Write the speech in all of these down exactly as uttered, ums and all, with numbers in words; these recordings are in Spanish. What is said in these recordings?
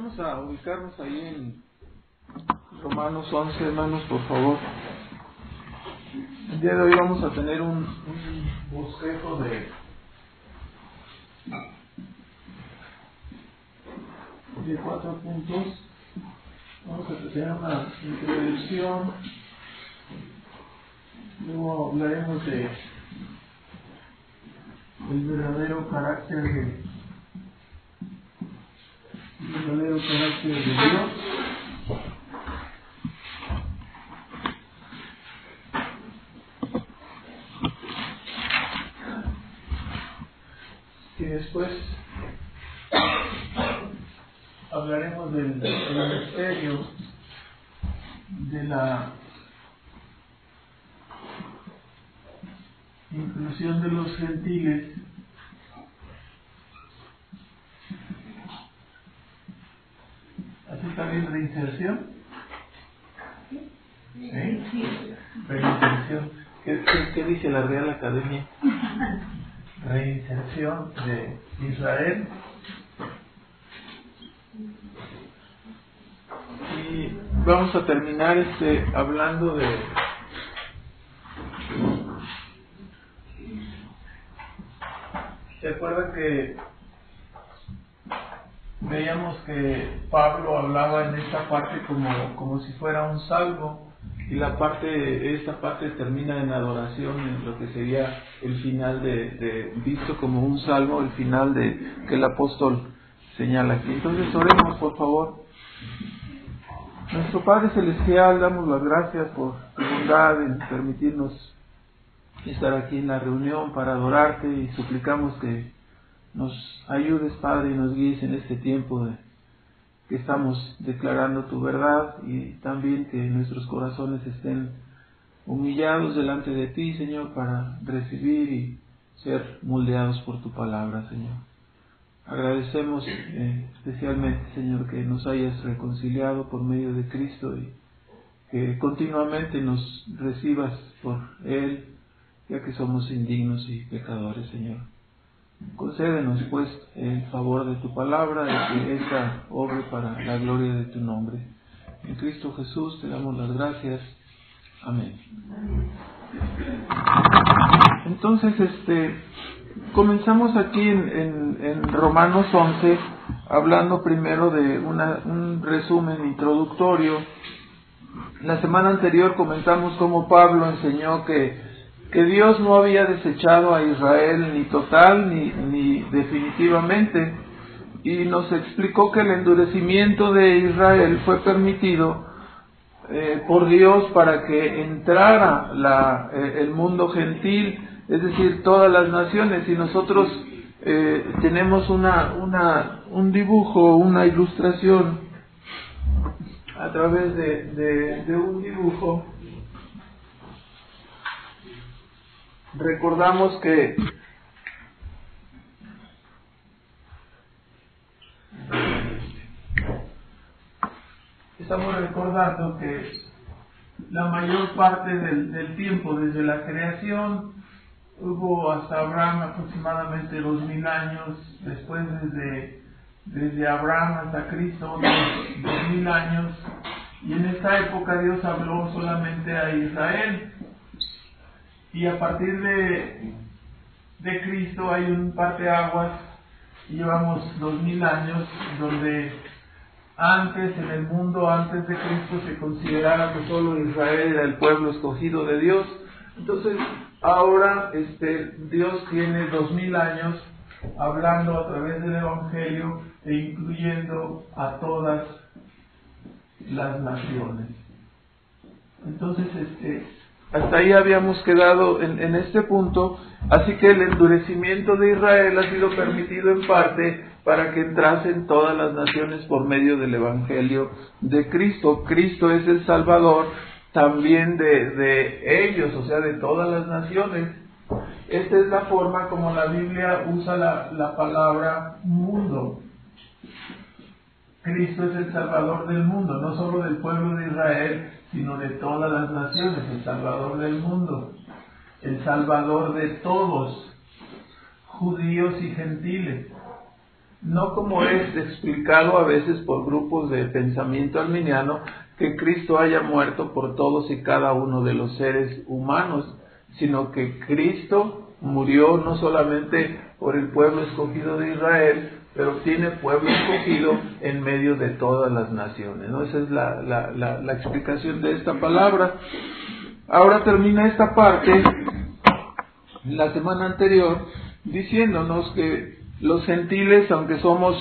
Vamos a ubicarnos ahí en Romanos once, hermanos, por favor. El día de hoy vamos a tener un, un bosquejo de, de cuatro puntos. Vamos a tener una introducción. Luego hablaremos de el verdadero carácter de el verdadero carácter de Dios. Y después hablaremos del, del misterio de la inclusión de los gentiles así también reinserción ¿eh? reinserción ¿Qué, qué, ¿qué dice la Real Academia? Reinserción de Israel. Y vamos a terminar este hablando de ¿se acuerdan que veíamos que Pablo hablaba en esta parte como, como si fuera un salmo, y la parte, esta parte termina en adoración, en lo que sería el final de, de visto como un salmo, el final de que el apóstol señala aquí? Entonces oremos, por favor. Nuestro Padre Celestial, damos las gracias por tu bondad en permitirnos estar aquí en la reunión para adorarte, y suplicamos que nos ayudes, Padre, y nos guíes en este tiempo de, que estamos declarando tu verdad, y también que nuestros corazones estén humillados delante de ti, Señor, para recibir y ser moldeados por tu palabra, Señor. Agradecemos eh, especialmente, Señor, que nos hayas reconciliado por medio de Cristo y que continuamente nos recibas por Él, ya que somos indignos y pecadores, Señor. Concédenos, pues, el favor de tu palabra y que esta obre para la gloria de tu nombre. En Cristo Jesús te damos las gracias. Amén. Entonces, este, comenzamos aquí en, en, en Romanos once, hablando primero de una, un resumen introductorio. La semana anterior comentamos cómo Pablo enseñó que que Dios no había desechado a Israel ni total ni, ni definitivamente, y nos explicó que el endurecimiento de Israel fue permitido eh, por Dios para que entrara la, eh, el mundo gentil, es decir, todas las naciones. Y nosotros eh, tenemos una, una, un dibujo, una ilustración a través de, de, de un dibujo. Recordamos que estamos recordando que la mayor parte del, del tiempo desde la creación hubo hasta Abraham aproximadamente dos mil años, después desde, desde Abraham hasta Cristo otros dos mil años, y en esta época Dios habló solamente a Israel. Y a partir de, de Cristo hay un parteaguas, y llevamos dos mil años donde antes en el mundo, antes de Cristo, se consideraba que solo Israel era el pueblo escogido de Dios. Entonces ahora este, Dios tiene dos mil años hablando a través del Evangelio e incluyendo a todas las naciones. Entonces este hasta ahí habíamos quedado en, en este punto. Así que el endurecimiento de Israel ha sido permitido en parte para que entrasen todas las naciones por medio del Evangelio de Cristo. Cristo es el Salvador también de, de ellos, o sea, de todas las naciones. Esta es la forma como la Biblia usa la, la palabra mundo. Cristo es el Salvador del mundo, no solo del pueblo de Israel, sino de todas las naciones, el Salvador del mundo, el Salvador de todos, judíos y gentiles. no como es explicado a veces por grupos de pensamiento arminiano, que Cristo haya muerto por todos y cada uno de los seres humanos, sino que Cristo murió no solamente por el pueblo escogido de Israel, pero tiene pueblo escogido en medio de todas las naciones, ¿no? Esa es la, la, la, la explicación de esta palabra. Ahora termina esta parte, la semana anterior, diciéndonos que los gentiles, aunque somos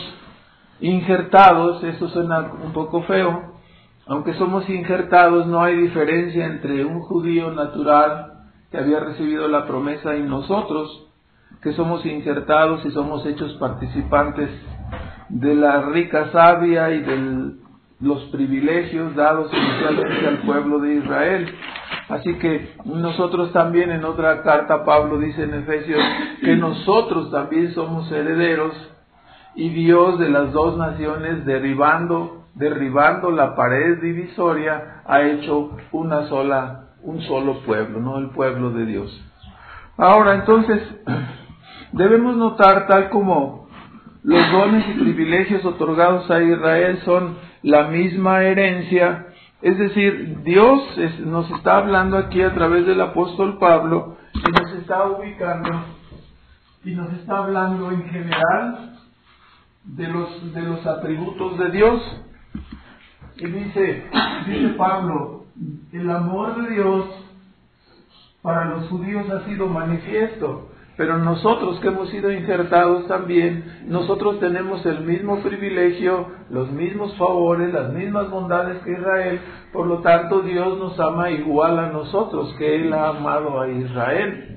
injertados, eso suena un poco feo, aunque somos injertados, no hay diferencia entre un judío natural que había recibido la promesa y nosotros, que somos injertados y somos hechos participantes de la rica savia y de los privilegios dados inicialmente al pueblo de Israel. Así que nosotros también, en otra carta Pablo dice en Efesios que nosotros también somos herederos, y Dios de las dos naciones, derribando, derribando la pared divisoria, ha hecho una sola, un solo pueblo, no el pueblo de Dios. Ahora, entonces, debemos notar, tal como los dones y privilegios otorgados a Israel son la misma herencia, es decir, Dios es, nos está hablando aquí a través del apóstol Pablo, y nos está ubicando, y nos está hablando en general de los, de los atributos de Dios. Y dice, dice Pablo, el amor de Dios para los judíos ha sido manifiesto, pero nosotros que hemos sido injertados también, nosotros tenemos el mismo privilegio, los mismos favores, las mismas bondades que Israel. Por lo tanto, Dios nos ama igual a nosotros, que Él ha amado a Israel.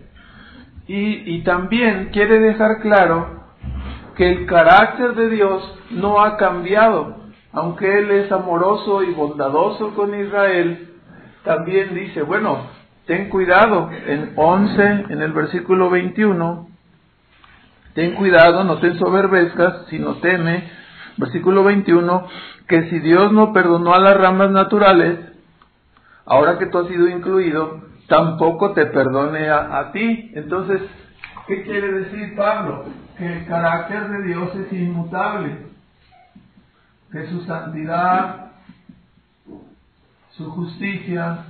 Y, y también quiere dejar claro que el carácter de Dios no ha cambiado. Aunque Él es amoroso y bondadoso con Israel, también dice, bueno, ten cuidado, en once, en el versículo veintiuno, ten cuidado, no te ensoberbezcas, sino teme, versículo veintiuno, que si Dios no perdonó a las ramas naturales, ahora que tú has sido incluido, tampoco te perdone a, a ti. Entonces, ¿qué quiere decir Pablo? Que el carácter de Dios es inmutable, que su santidad, su justicia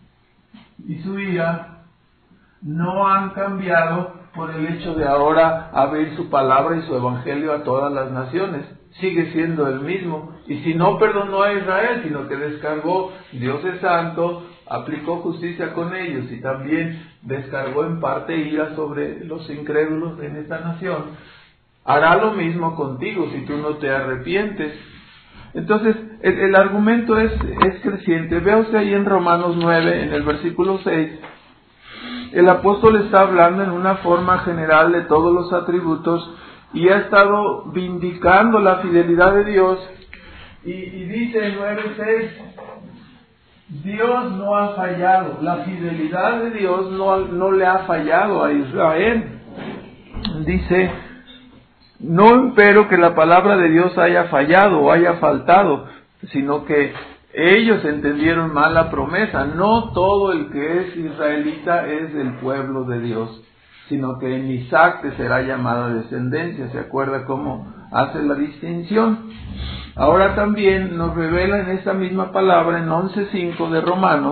y su ira no han cambiado por el hecho de ahora abrir su palabra y su evangelio a todas las naciones. Sigue siendo el mismo. Y si no perdonó a Israel, sino que descargó, Dios es santo, aplicó justicia con ellos y también descargó en parte ira sobre los incrédulos en esta nación, hará lo mismo contigo si tú no te arrepientes. Entonces, el, el argumento es, es creciente. Vea usted ahí en Romanos nueve, en el versículo seis, el apóstol está hablando en una forma general de todos los atributos y ha estado vindicando la fidelidad de Dios, y, y dice en nueve seis, Dios no ha fallado, la fidelidad de Dios no, no le ha fallado a Israel. Dice, no empero que la palabra de Dios haya fallado o haya faltado, sino que ellos entendieron mal la promesa. No todo el que es israelita es del pueblo de Dios, sino que en Isaac te será llamada descendencia. ¿Se acuerda cómo hace la distinción? Ahora también nos revela en esta misma palabra, en once cinco de Romanos,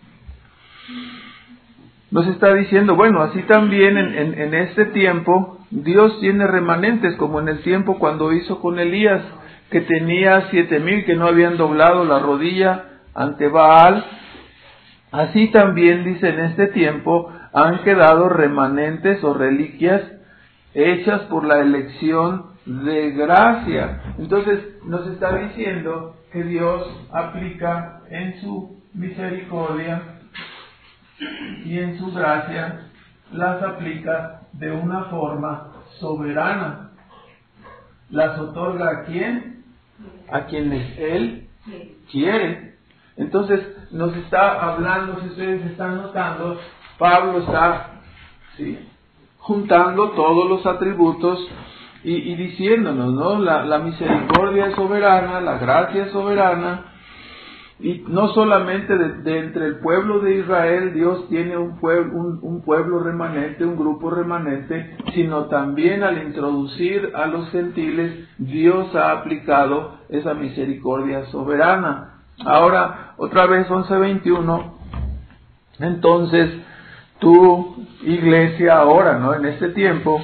nos está diciendo, bueno, así también en, en, en este tiempo Dios tiene remanentes, como en el tiempo cuando hizo con Elías, que tenía siete mil que no habían doblado la rodilla ante Baal. Así también, dice, en este tiempo han quedado remanentes o reliquias hechas por la elección de gracia. Entonces nos está diciendo que Dios aplica en su misericordia y en su gracia, las aplica de una forma soberana. ¿Las otorga a quién? A quienes Él quiere. Entonces nos está hablando, si ustedes están notando, Pablo está ¿sí? juntando todos los atributos y, y diciéndonos, ¿no? La, la misericordia es soberana, la gracia es soberana, Y no solamente de, de entre el pueblo de Israel Dios tiene un pueblo, un, un pueblo remanente, un grupo remanente, sino también al introducir a los gentiles, Dios ha aplicado esa misericordia soberana. Ahora, otra vez once veintiuno, entonces tú, iglesia, ahora, ¿no? En este tiempo,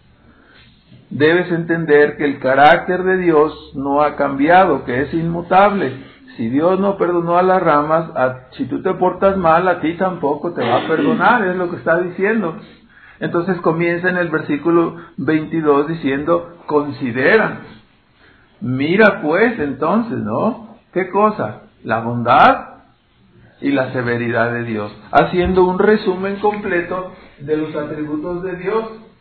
debes entender que el carácter de Dios no ha cambiado, que es inmutable. Si Dios no perdonó a las ramas, a, si tú te portas mal, a ti tampoco te va a perdonar, es lo que está diciendo. Entonces comienza en el versículo veintidós diciendo, considera. Mira pues entonces, ¿no? ¿Qué cosa? La bondad y la severidad de Dios. Haciendo un resumen completo de los atributos de Dios,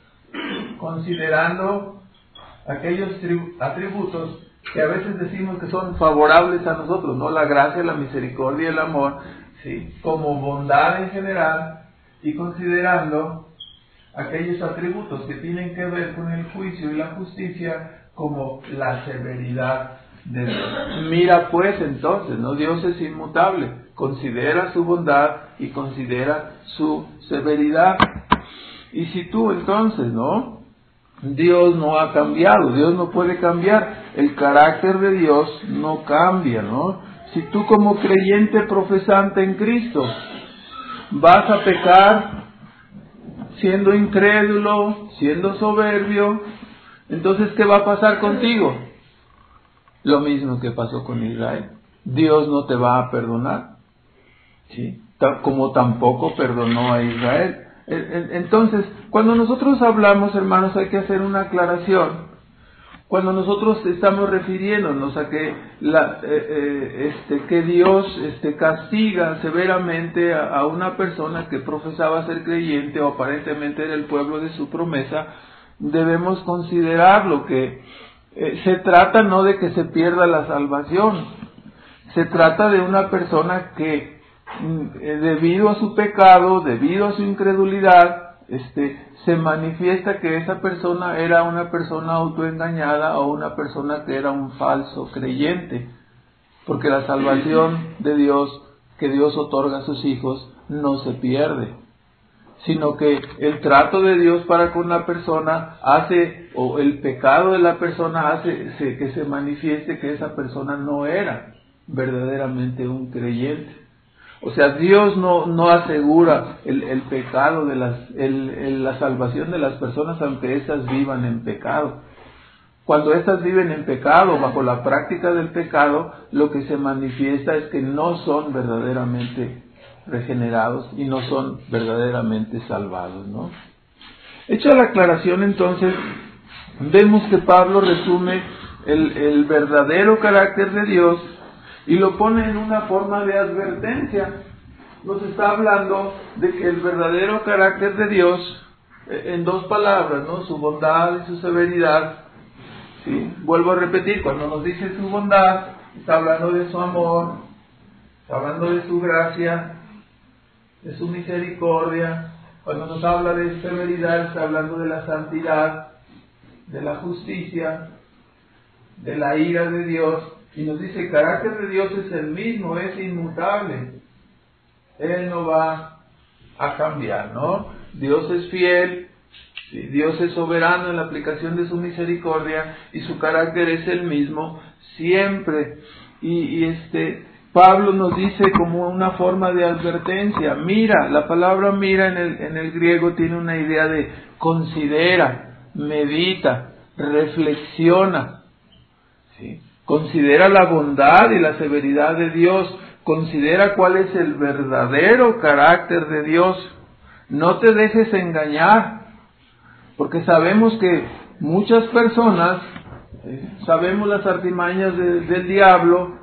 considerando aquellos atributos que a veces decimos que son favorables a nosotros, ¿no? La gracia, la misericordia, el amor, ¿sí? Como bondad en general, y considerando aquellos atributos que tienen que ver con el juicio y la justicia como la severidad de Dios. Mira pues entonces, ¿no? Dios es inmutable, considera su bondad y considera su severidad. Y si tú entonces, ¿no? Dios no ha cambiado, Dios no puede cambiar, el carácter de Dios no cambia, ¿no? Si tú como creyente profesante en Cristo vas a pecar siendo incrédulo, siendo soberbio, entonces ¿qué va a pasar contigo? Lo mismo que pasó con Israel. Dios no te va a perdonar, ¿sí? Como tampoco perdonó a Israel. Entonces, cuando nosotros hablamos, hermanos, hay que hacer una aclaración. Cuando nosotros estamos refiriéndonos a que la, eh, eh, este, que Dios este, castiga severamente a, a una persona que profesaba ser creyente o aparentemente era el pueblo de su promesa, debemos considerar lo que eh, se trata no de que se pierda la salvación, se trata de una persona que debido a su pecado, debido a su incredulidad, este, se manifiesta que esa persona era una persona autoengañada o una persona que era un falso creyente, porque la salvación de Dios que Dios otorga a sus hijos no se pierde, sino que el trato de Dios para con la persona hace, o el pecado de la persona hace se, que se manifieste que esa persona no era verdaderamente un creyente. O sea, Dios no, no asegura el, el pecado de las, el, el, la salvación de las personas aunque éstas vivan en pecado. Cuando éstas viven en pecado, bajo la práctica del pecado, lo que se manifiesta es que no son verdaderamente regenerados y no son verdaderamente salvados, ¿no? Hecha la aclaración, entonces, vemos que Pablo resume el, el verdadero carácter de Dios y lo pone en una forma de advertencia. Nos está hablando de que el verdadero carácter de Dios, en dos palabras, ¿no? Su bondad y su severidad. ¿Sí? Vuelvo a repetir, cuando nos dice su bondad, está hablando de su amor, está hablando de su gracia, de su misericordia. Cuando nos habla de severidad, está hablando de la santidad, de la justicia, de la ira de Dios. Y nos dice, el carácter de Dios es el mismo, es inmutable. Él no va a cambiar, ¿no? Dios es fiel, ¿sí? Dios es soberano en la aplicación de su misericordia y su carácter es el mismo siempre. Y, y este Pablo nos dice como una forma de advertencia, mira, la palabra mira en el, en el griego tiene una idea de considera, medita, reflexiona, ¿sí? Considera la bondad y la severidad de Dios. Considera cuál es el verdadero carácter de Dios. No te dejes engañar, porque sabemos que muchas personas, eh, sabemos las artimañas de, del diablo,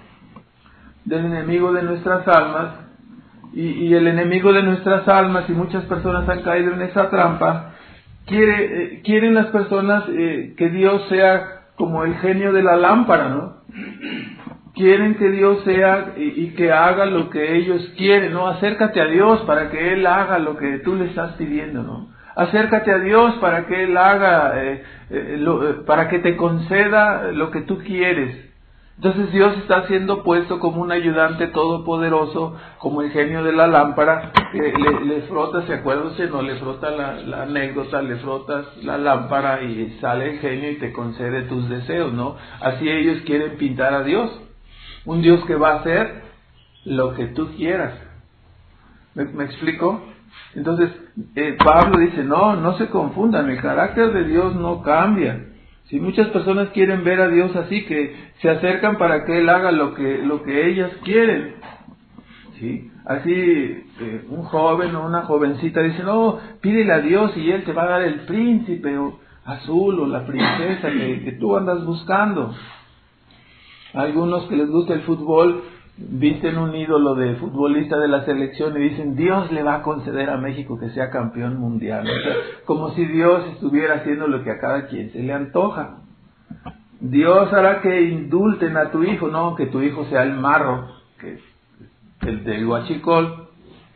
del enemigo de nuestras almas, y, y el enemigo de nuestras almas, y muchas personas han caído en esa trampa. Quiere, eh, quieren las personas eh, que Dios sea como el genio de la lámpara, ¿no? Quieren que Dios sea y, y que haga lo que ellos quieren, ¿no? Acércate a Dios para que Él haga lo que tú le estás pidiendo, ¿no? Acércate a Dios para que Él haga, eh, eh, lo, eh, para que te conceda lo que tú quieres. Entonces Dios está siendo puesto como un ayudante todopoderoso, como el genio de la lámpara, que le, le frotas, ¿se acuerdan? No, le frota la, la anécdota, le frotas la lámpara y sale el genio y te concede tus deseos, ¿no? Así ellos quieren pintar a Dios, un Dios que va a hacer lo que tú quieras. ¿Me, me explico? Entonces, eh, Pablo dice, no, no se confundan, el carácter de Dios no cambia. Si muchas personas quieren ver a Dios así, que se acercan para que Él haga lo que, lo que ellas quieren. ¿Sí? Así, eh, un joven o una jovencita dice, no, pídele a Dios y Él te va a dar el príncipe o azul o la princesa que, que tú andas buscando. Algunos que les gusta el fútbol, visten un ídolo de futbolista de la selección y dicen, Dios le va a conceder a México que sea campeón mundial. O sea, como si Dios estuviera haciendo lo que a cada quien se le antoja. Dios hará que indulten a tu hijo, no que tu hijo sea el marro, que el del huachicol.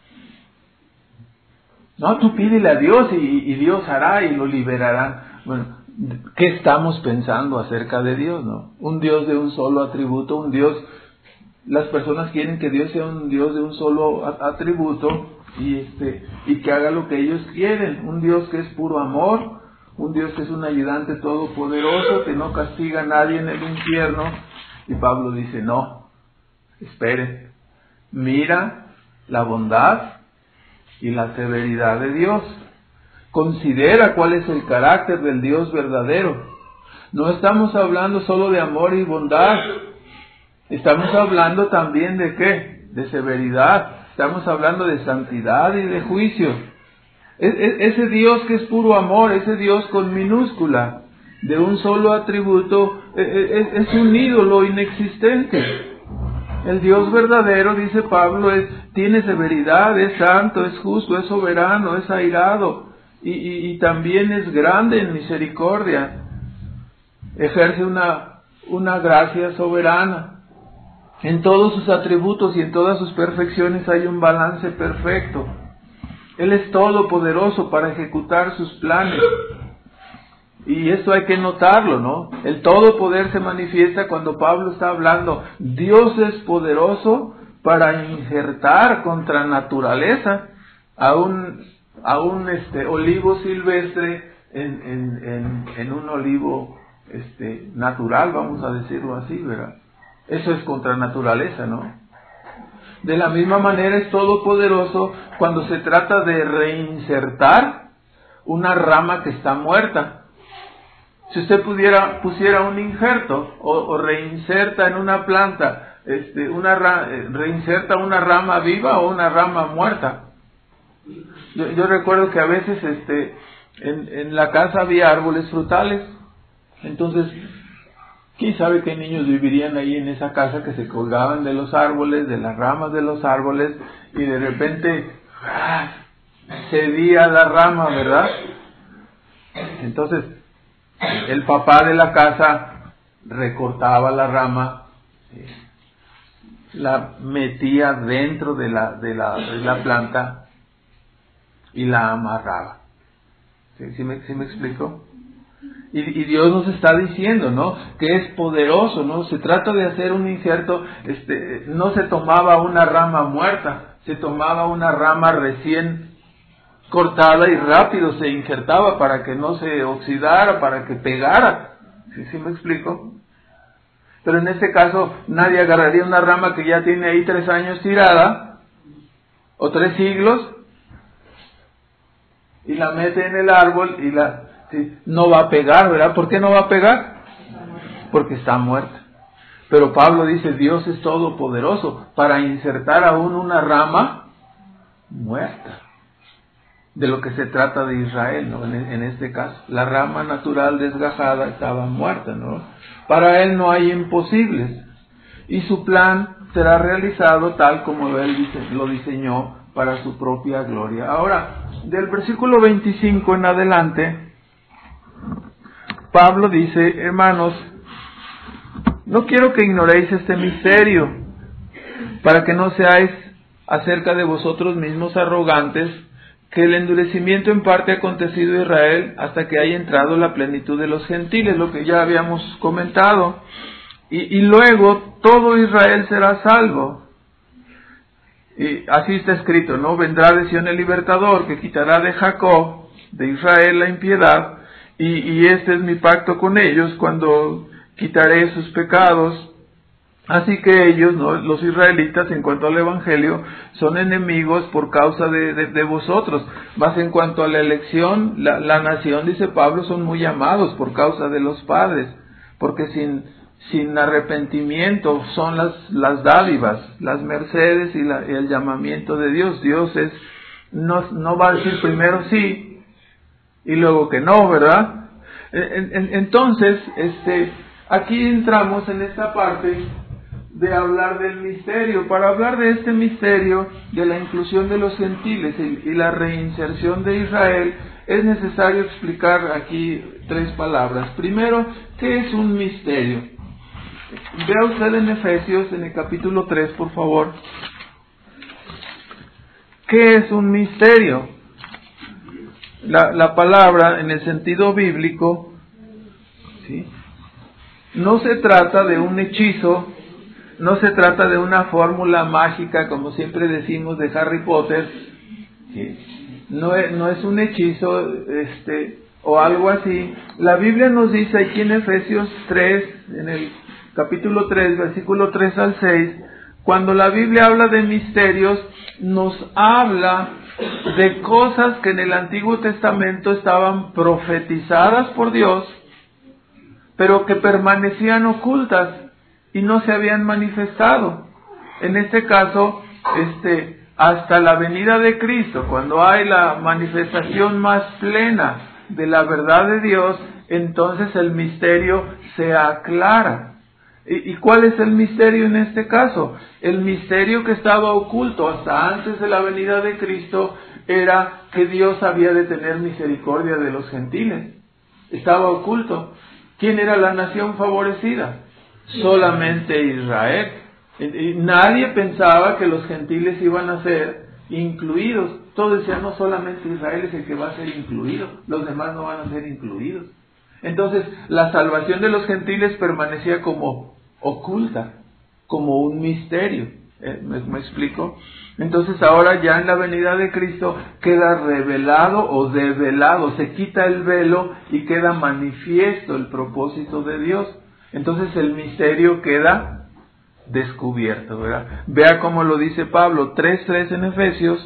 No, tú pídele a Dios y, y Dios hará y lo liberará. Bueno, ¿qué estamos pensando acerca de Dios, no? Un Dios de un solo atributo, un Dios... Las personas quieren que Dios sea un Dios de un solo atributo y este y que haga lo que ellos quieren. Un Dios que es puro amor, un Dios que es un ayudante todopoderoso, que no castiga a nadie en el infierno. Y Pablo dice, no, espere, mira la bondad y la severidad de Dios. Considera cuál es el carácter del Dios verdadero. No estamos hablando solo de amor y bondad. Estamos hablando también de ¿qué? De severidad. Estamos hablando de santidad y de juicio. Es, es, ese Dios que es puro amor, ese Dios con minúscula, de un solo atributo, es, es un ídolo inexistente. El Dios verdadero, dice Pablo, es, tiene severidad, es santo, es justo, es soberano, es airado y, y, y también es grande en misericordia. Ejerce una, una gracia soberana. En todos sus atributos y en todas sus perfecciones hay un balance perfecto. Él es todopoderoso para ejecutar sus planes. Y esto hay que notarlo, ¿no? El todo poder se manifiesta cuando Pablo está hablando. Dios es poderoso para injertar contra naturaleza a un, a un este, olivo silvestre en, en, en, en un olivo este, natural, vamos a decirlo así, ¿verdad? Eso es contra naturaleza, ¿no? De la misma manera es todopoderoso cuando se trata de reinsertar una rama que está muerta. Si usted pudiera pusiera un injerto o, o reinserta en una planta, este, una reinserta una rama viva o una rama muerta. Yo, yo recuerdo que a veces este, en, en la casa había árboles frutales, entonces ¿quién sabe qué niños vivirían ahí en esa casa que se colgaban de los árboles, de las ramas de los árboles, y de repente ¡ah! Cedía la rama, ¿verdad? Entonces, el papá de la casa recortaba la rama, la metía dentro de la, de la, de la planta y la amarraba. ¿Sí, sí me, sí me explico? Y, y Dios nos está diciendo, ¿no? Que es poderoso, ¿no? Se trata de hacer un injerto, este, no se tomaba una rama muerta, se tomaba una rama recién cortada y rápido se injertaba para que no se oxidara, para que pegara. ¿Sí, sí me explico? Pero en este caso nadie agarraría una rama que ya tiene ahí tres años tirada, o tres siglos, y la mete en el árbol y la... Sí, no va a pegar, ¿verdad? ¿Por qué no va a pegar? Porque está muerta. Pero Pablo dice, Dios es todopoderoso para insertar aún una rama muerta. De lo que se trata de Israel, ¿no? En, en este caso, la rama natural desgajada estaba muerta, ¿no? Para Él no hay imposibles. Y su plan será realizado tal como Él dice, lo diseñó para su propia gloria. Ahora, del versículo veinticinco en adelante, Pablo dice, hermanos, no quiero que ignoréis este misterio, para que no seáis acerca de vosotros mismos arrogantes, que el endurecimiento en parte ha acontecido en Israel hasta que haya entrado la plenitud de los gentiles, lo que ya habíamos comentado. y, y luego todo Israel será salvo. Y así está escrito, ¿no? Vendrá de Sión el libertador, que quitará de Jacob, de Israel, la impiedad, y, y este es mi pacto con ellos, cuando quitaré sus pecados. Así que ellos, ¿no?, los israelitas, en cuanto al evangelio, son enemigos por causa de, de, de vosotros. Más en cuanto a la elección, la, la nación, dice Pablo, son muy amados por causa de los padres, porque sin, sin arrepentimiento son las, las dádivas, las mercedes y, la, y el llamamiento de Dios. Dios es, no, no va a decir primero sí y luego que no, ¿verdad? En, en, entonces, este, aquí entramos en esta parte de hablar del misterio. Para hablar de este misterio, de la inclusión de los gentiles y, y la reinserción de Israel, es necesario explicar aquí tres palabras. Primero, ¿qué es un misterio? Vea usted en Efesios, en el capítulo tres, por favor. ¿Qué es un misterio? La, la palabra, en el sentido bíblico, ¿sí?, no se trata de un hechizo, no se trata de una fórmula mágica, como siempre decimos, de Harry Potter. ¿Sí? No es, no es un hechizo, este, o algo así. La Biblia nos dice aquí en Efesios tres, en el capítulo tres, versículo tres al seis, cuando la Biblia habla de misterios, nos habla de cosas que en el Antiguo Testamento estaban profetizadas por Dios, pero que permanecían ocultas y no se habían manifestado. En este caso, este, hasta la venida de Cristo, cuando hay la manifestación más plena de la verdad de Dios, entonces el misterio se aclara. ¿Y, y cuál es el misterio en este caso? El misterio que estaba oculto hasta antes de la venida de Cristo era que Dios había de tener misericordia de los gentiles. Estaba oculto. ¿Quién era la nación favorecida? Solamente Israel. Y nadie pensaba que los gentiles iban a ser incluidos. Todos decían, no, solamente Israel es el que va a ser incluido, los demás no van a ser incluidos. Entonces, la salvación de los gentiles permanecía como oculta, como un misterio. ¿Eh? ¿Me, me explico? Entonces ahora ya en la venida de Cristo queda revelado o develado, se quita el velo y queda manifiesto el propósito de Dios. Entonces el misterio queda descubierto, ¿verdad? Vea cómo lo dice Pablo, tres tres en Efesios.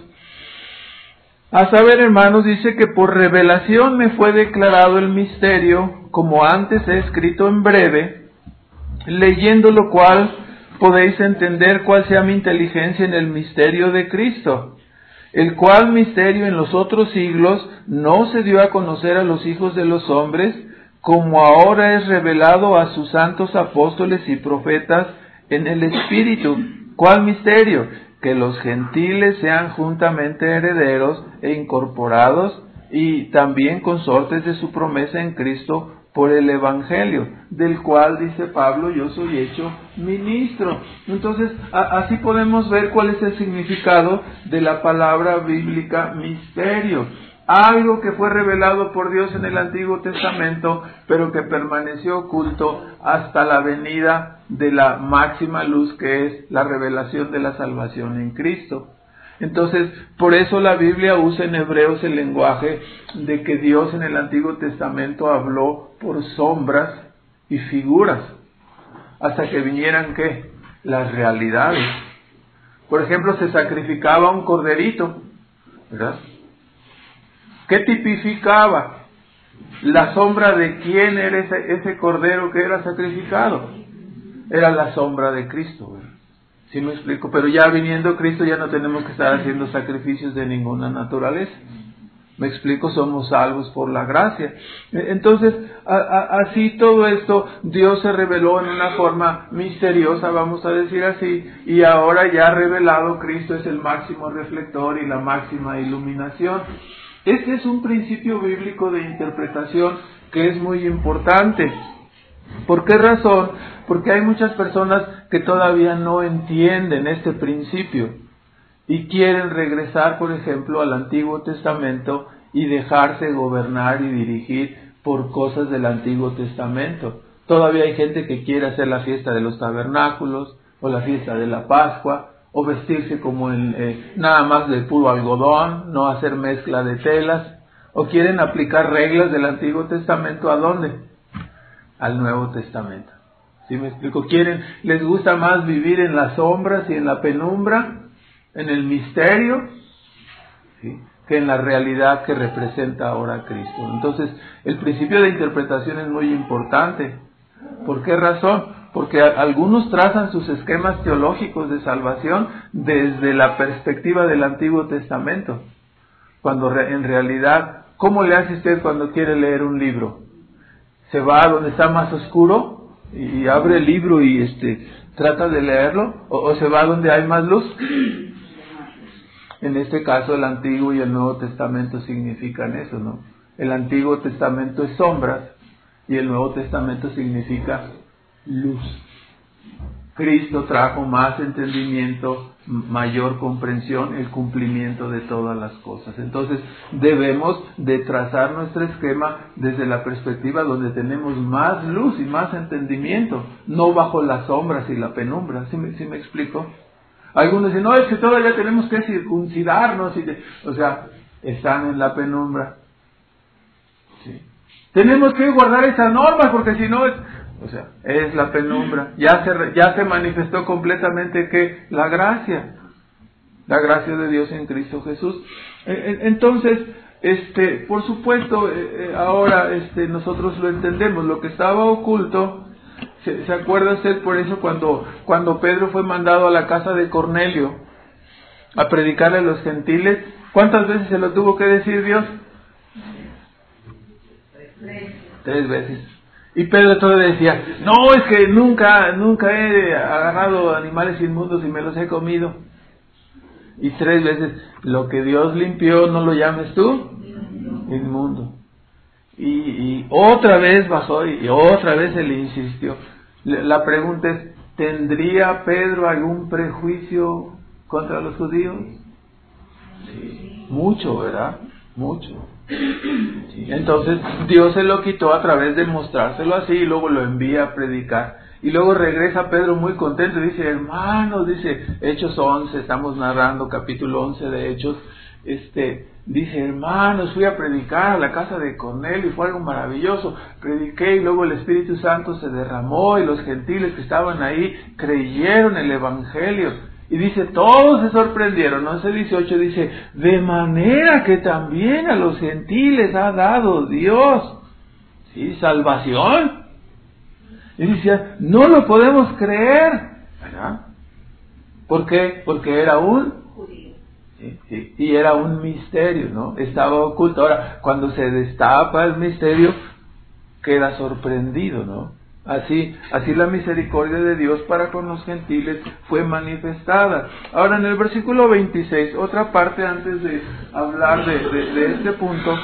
A saber, hermanos, dice que por revelación me fue declarado el misterio, como antes he escrito en breve, leyendo lo cual podéis entender cuál sea mi inteligencia en el misterio de Cristo, el cual misterio en los otros siglos no se dio a conocer a los hijos de los hombres, como ahora es revelado a sus santos apóstoles y profetas en el Espíritu. ¿Cuál misterio? Que los gentiles sean juntamente herederos e incorporados y también consortes de su promesa en Cristo por el Evangelio, del cual, dice Pablo, yo soy hecho ministro. Entonces, a, así podemos ver cuál es el significado de la palabra bíblica misterio. Algo que fue revelado por Dios en el Antiguo Testamento, pero que permaneció oculto hasta la venida de la máxima luz, que es la revelación de la salvación en Cristo. Entonces, por eso la Biblia usa en Hebreos el lenguaje de que Dios en el Antiguo Testamento habló por sombras y figuras, hasta que vinieran, ¿qué?, las realidades. Por ejemplo, se sacrificaba un corderito, ¿verdad? ¿Qué tipificaba? La sombra de quién era ese, ese cordero que era sacrificado. Era la sombra de Cristo, ¿verdad? ¿Sí me explico? Pero ya viniendo Cristo ya no tenemos que estar haciendo sacrificios de ninguna naturaleza. ¿Me explico? Somos salvos por la gracia. Entonces, a, a, así todo esto, Dios se reveló en una forma misteriosa, vamos a decir así, y ahora ya revelado, Cristo es el máximo reflector y la máxima iluminación. Este es un principio bíblico de interpretación que es muy importante. ¿Por qué razón? Porque hay muchas personas que todavía no entienden este principio y quieren regresar, por ejemplo, al Antiguo Testamento y dejarse gobernar y dirigir por cosas del Antiguo Testamento. Todavía hay gente que quiere hacer la fiesta de los tabernáculos, o la fiesta de la Pascua, o vestirse como en, eh, nada más de puro algodón, no hacer mezcla de telas, o quieren aplicar reglas del Antiguo Testamento. ¿A dónde? Al Nuevo Testamento. ¿Sí me explico? Quieren, les gusta más vivir en las sombras y en la penumbra, en el misterio, ¿sí?, que en la realidad que representa ahora Cristo. Entonces, el principio de interpretación es muy importante. ¿Por qué razón? Porque algunos trazan sus esquemas teológicos de salvación desde la perspectiva del Antiguo Testamento, cuando en realidad, ¿cómo le hace usted cuando quiere leer un libro? ¿Se va a donde está más oscuro y abre el libro y este trata de leerlo? ¿O, o se va a donde hay más luz? En este caso, el Antiguo y el Nuevo Testamento significan eso, ¿no? El Antiguo Testamento es sombras y el Nuevo Testamento significa luz. Cristo trajo más entendimiento, mayor comprensión, el cumplimiento de todas las cosas. Entonces, debemos de trazar nuestro esquema desde la perspectiva donde tenemos más luz y más entendimiento, no bajo las sombras y la penumbra. ¿Sí me, sí me explico? Algunos dicen, no, es que todavía tenemos que circuncidarnos, y de, o sea, están en la penumbra. Sí. Tenemos que guardar esas normas porque si no es, o sea, es la penumbra. Ya se ya se manifestó completamente que la gracia, la gracia de Dios en Cristo Jesús. Entonces, este, por supuesto, ahora este nosotros lo entendemos, lo que estaba oculto. ¿Se, ¿Se acuerda usted por eso cuando, cuando Pedro fue mandado a la casa de Cornelio a predicarle a los gentiles? ¿Cuántas veces se lo tuvo que decir Dios? Tres veces. Y Pedro todavía decía, no, es que nunca, nunca he agarrado animales inmundos y me los he comido. Y tres veces, lo que Dios limpió, no lo llames tú inmundo. Y, y otra vez bajó y otra vez se le insistió. La pregunta es, ¿tendría Pedro algún prejuicio contra los judíos? Sí, mucho, ¿verdad? Mucho. Sí. Entonces Dios se lo quitó a través de mostrárselo así y luego lo envía a predicar. Y luego regresa Pedro muy contento y dice, hermanos, dice, Hechos once, estamos narrando capítulo once de Hechos, este, dice, hermanos, fui a predicar a la casa de Cornelio y fue algo maravilloso. Prediqué y luego el Espíritu Santo se derramó y los gentiles que estaban ahí creyeron el Evangelio. Y dice, todos se sorprendieron. once dieciocho dice, de manera que también a los gentiles ha dado Dios, ¿sí?, salvación. Y dice, no lo podemos creer, ¿verdad? ¿Por qué? Porque era un judío. Sí, sí, y era un misterio, ¿no? Estaba oculto. Ahora, cuando se destapa el misterio, queda sorprendido, ¿no? Así, así la misericordia de Dios para con los gentiles fue manifestada. Ahora, en el versículo veintiséis, otra parte antes de hablar de, de, de este punto,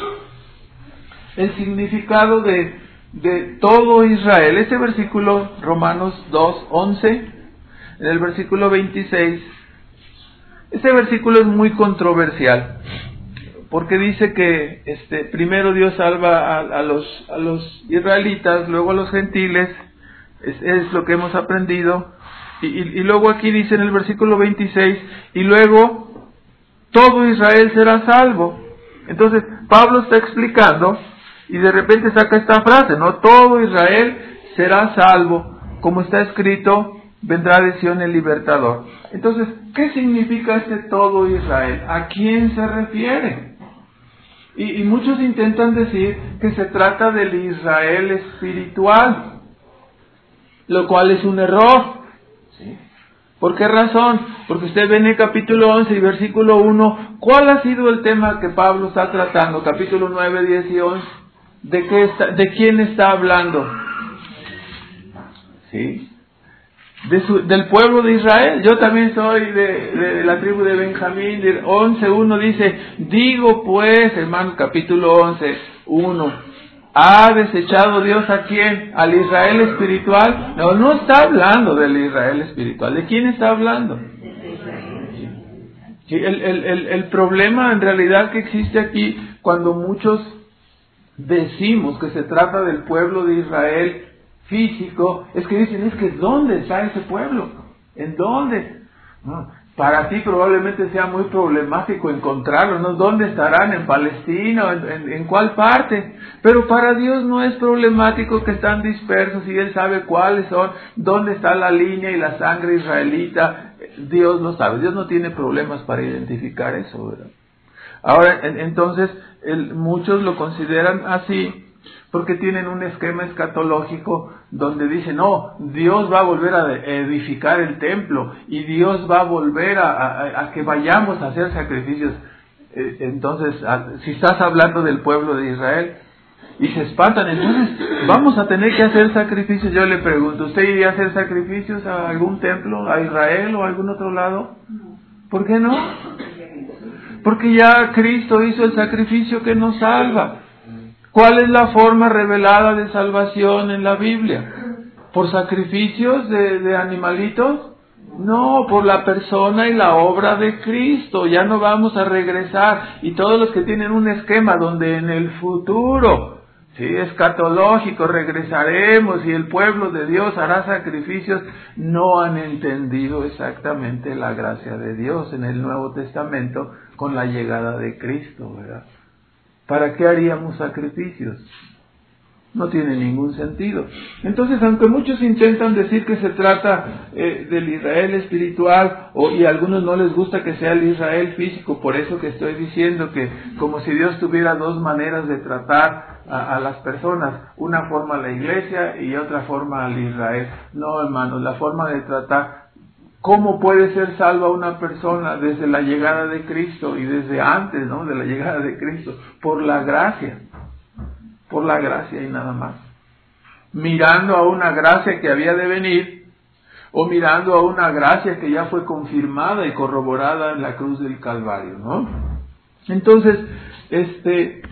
el significado de, de todo Israel. Este versículo, Romanos dos, once, en el versículo veintiséis, este versículo es muy controversial, porque dice que este, primero Dios salva a, a, los, a los israelitas, luego a los gentiles, es, es lo que hemos aprendido, y, y, y luego aquí dice en el versículo veintiséis, y luego todo Israel será salvo. Entonces Pablo está explicando, y de repente saca esta frase, ¿no? Todo Israel será salvo, como está escrito, vendrá de Sión el libertador. Entonces, ¿qué significa este todo Israel? ¿A quién se refiere? Y, y muchos intentan decir que se trata del Israel espiritual, lo cual es un error. ¿Sí? ¿Por qué razón? Porque usted ve en el capítulo once y versículo uno, ¿cuál ha sido el tema que Pablo está tratando? Capítulo nueve, diez y once. ¿De qué está, de quién está hablando? ¿Sí? De su, del pueblo de Israel. Yo también soy de, de la tribu de Benjamín. once uno dice, digo pues, hermano, capítulo once, uno, ¿ha desechado Dios a quién? ¿Al Israel espiritual? No, no está hablando del Israel espiritual. ¿De quién está hablando? Sí, el, el, el, el problema en realidad que existe aquí, cuando muchos decimos que se trata del pueblo de Israel físico, es que dicen, es que ¿dónde está ese pueblo? ¿En dónde? No, para ti probablemente sea muy problemático encontrarlo, ¿no? ¿Dónde estarán? ¿En Palestina? ¿En, en, en cuál parte? Pero para Dios no es problemático que están dispersos y Él sabe cuáles son, dónde está la línea y la sangre israelita. Dios lo sabe, Dios no tiene problemas para identificar eso, ¿verdad? Ahora, en, entonces, el, muchos lo consideran así porque tienen un esquema escatológico donde dicen, no, Dios va a volver a edificar el templo y Dios va a volver a, a, a que vayamos a hacer sacrificios. Eh, entonces, a, si estás hablando del pueblo de Israel y se espantan, entonces vamos a tener que hacer sacrificios. Yo le pregunto, ¿usted iría a hacer sacrificios a algún templo, a Israel o a algún otro lado? ¿Por qué no? Porque ya Cristo hizo el sacrificio que nos salva. ¿Cuál es la forma revelada de salvación en la Biblia? ¿Por sacrificios de, de animalitos? No, por la persona y la obra de Cristo. Ya no vamos a regresar. Y todos los que tienen un esquema donde en el futuro, sí, escatológico, regresaremos y el pueblo de Dios hará sacrificios, no han entendido exactamente la gracia de Dios en el Nuevo Testamento con la llegada de Cristo, ¿verdad? ¿Para qué haríamos sacrificios? No tiene ningún sentido. Entonces, aunque muchos intentan decir que se trata eh, del Israel espiritual, o, y a algunos no les gusta que sea el Israel físico, por eso que estoy diciendo que como si Dios tuviera dos maneras de tratar a, a las personas, una forma a la iglesia y otra forma al Israel. No, hermanos, la forma de tratar, ¿cómo puede ser salva una persona desde la llegada de Cristo y desde antes, ¿no?, de la llegada de Cristo? Por la gracia, por la gracia y nada más. Mirando a una gracia que había de venir, o mirando a una gracia que ya fue confirmada y corroborada en la cruz del Calvario, ¿no? Entonces, este,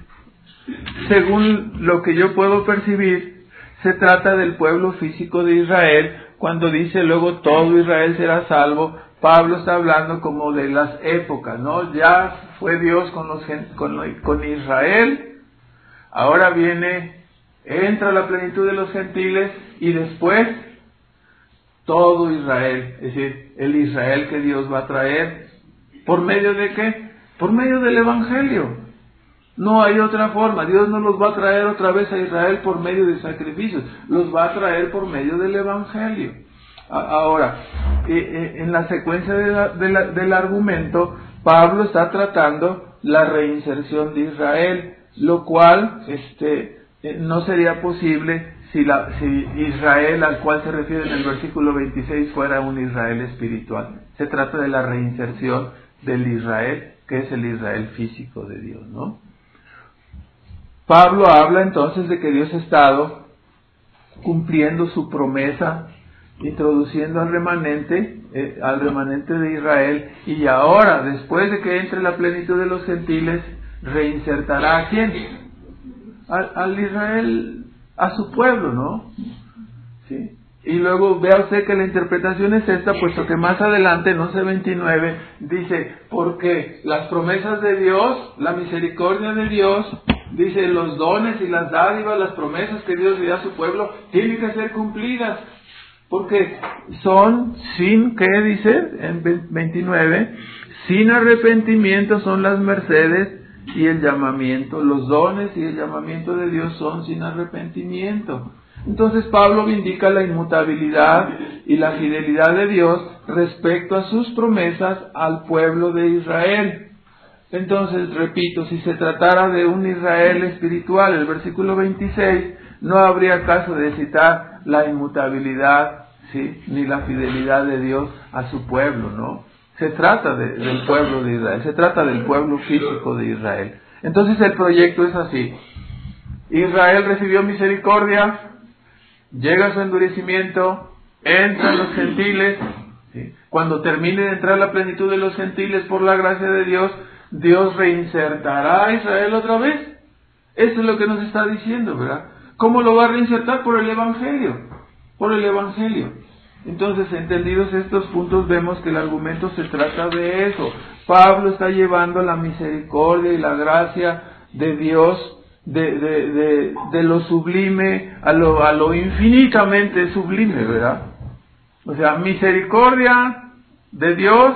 según lo que yo puedo percibir, se trata del pueblo físico de Israel. Cuando dice luego todo Israel será salvo, Pablo está hablando como de las épocas, ¿no? Ya fue Dios con, los, con, con Israel, ahora viene, entra la plenitud de los gentiles y después todo Israel, es decir, el Israel que Dios va a traer. ¿Por medio de qué? Por medio del Evangelio. No hay otra forma. Dios no los va a traer otra vez a Israel por medio de sacrificios. Los va a traer por medio del Evangelio. Ahora, en la secuencia de la, de la, del argumento, Pablo está tratando la reinserción de Israel, lo cual este, no sería posible si, la, si Israel al cual se refiere en el versículo veintiséis fuera un Israel espiritual. Se trata de la reinserción del Israel, que es el Israel físico de Dios, ¿no? Pablo habla entonces de que Dios ha estado cumpliendo su promesa, introduciendo al remanente, eh, al remanente de Israel, y ahora, después de que entre la plenitud de los gentiles, reinsertará ¿a quién? Al, al Israel, a su pueblo, ¿no? ¿Sí? Y luego vea usted que la interpretación es esta, puesto que más adelante, en once veintinueve, dice, porque las promesas de Dios, la misericordia de Dios, dice, los dones y las dádivas, las promesas que Dios le da a su pueblo, tienen que ser cumplidas, porque son sin, ¿qué dice? En veintinueve, sin arrepentimiento son las mercedes y el llamamiento, los dones y el llamamiento de Dios son sin arrepentimiento. Entonces Pablo vindica la inmutabilidad y la fidelidad de Dios respecto a sus promesas al pueblo de Israel. Entonces, repito, si se tratara de un Israel espiritual, el versículo veintiséis, no habría caso de citar la inmutabilidad, ¿sí?, ni la fidelidad de Dios a su pueblo, ¿no? Se trata de, del pueblo de Israel, se trata del pueblo físico de Israel. Entonces el proyecto es así. Israel recibió misericordia, llega su endurecimiento, entran los gentiles, ¿sí? Cuando termine de entrar la plenitud de los gentiles por la gracia de Dios, Dios reinsertará a Israel otra vez. Eso es lo que nos está diciendo, ¿verdad? ¿Cómo lo va a reinsertar? Por el Evangelio. Por el Evangelio. Entonces, entendidos estos puntos, vemos que el argumento se trata de eso. Pablo está llevando la misericordia y la gracia de Dios de, de, de, de lo sublime a lo, a lo infinitamente sublime, ¿verdad? O sea, misericordia de Dios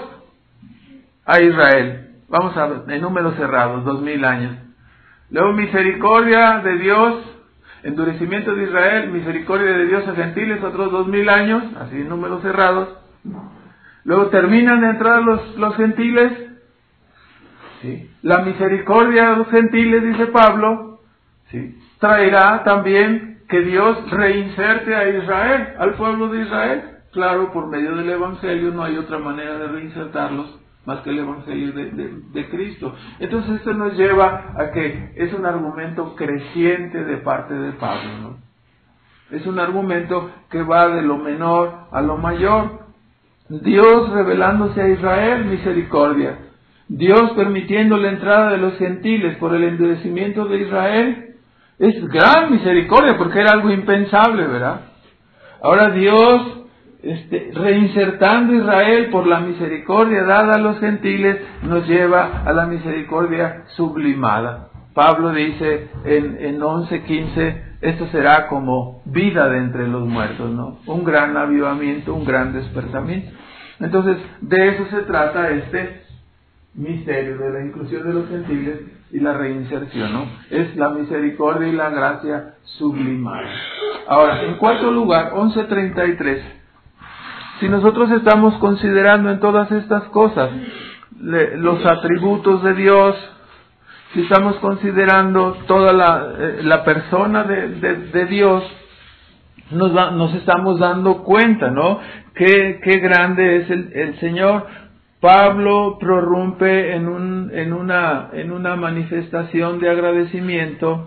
a Israel. Vamos a ver, en números cerrados, dos mil años. Luego misericordia de Dios, endurecimiento de Israel, misericordia de Dios a gentiles, otros dos mil años, así en números cerrados. Luego terminan de entrar los, los gentiles, ¿sí? La misericordia de los gentiles, dice Pablo, ¿sí? Traerá también que Dios reinserte a Israel, al pueblo de Israel. Claro, por medio del Evangelio no hay otra manera de reinsertarlos más que el Evangelio de, de, de Cristo. Entonces esto nos lleva a que es un argumento creciente de parte de Pablo, ¿no? Es un argumento que va de lo menor a lo mayor. Dios revelándose a Israel, misericordia. Dios permitiendo la entrada de los gentiles por el endurecimiento de Israel, es gran misericordia porque era algo impensable, ¿verdad? Ahora Dios Este, reinsertando Israel por la misericordia dada a los gentiles, nos lleva a la misericordia sublimada. Pablo dice en, en once quince, esto será como vida de entre los muertos, ¿no? Un gran avivamiento, un gran despertamiento. Entonces, de eso se trata este misterio de la inclusión de los gentiles y la reinserción, ¿no? Es la misericordia y la gracia sublimada. Ahora, en cuarto lugar, once treinta y tres. Si nosotros estamos considerando en todas estas cosas le, los atributos de Dios, si estamos considerando toda la, eh, la persona de, de, de Dios, nos, va, nos estamos dando cuenta, ¿no? Qué, qué grande es el, el Señor. Pablo prorrumpe en, un, en, una, en una manifestación de agradecimiento.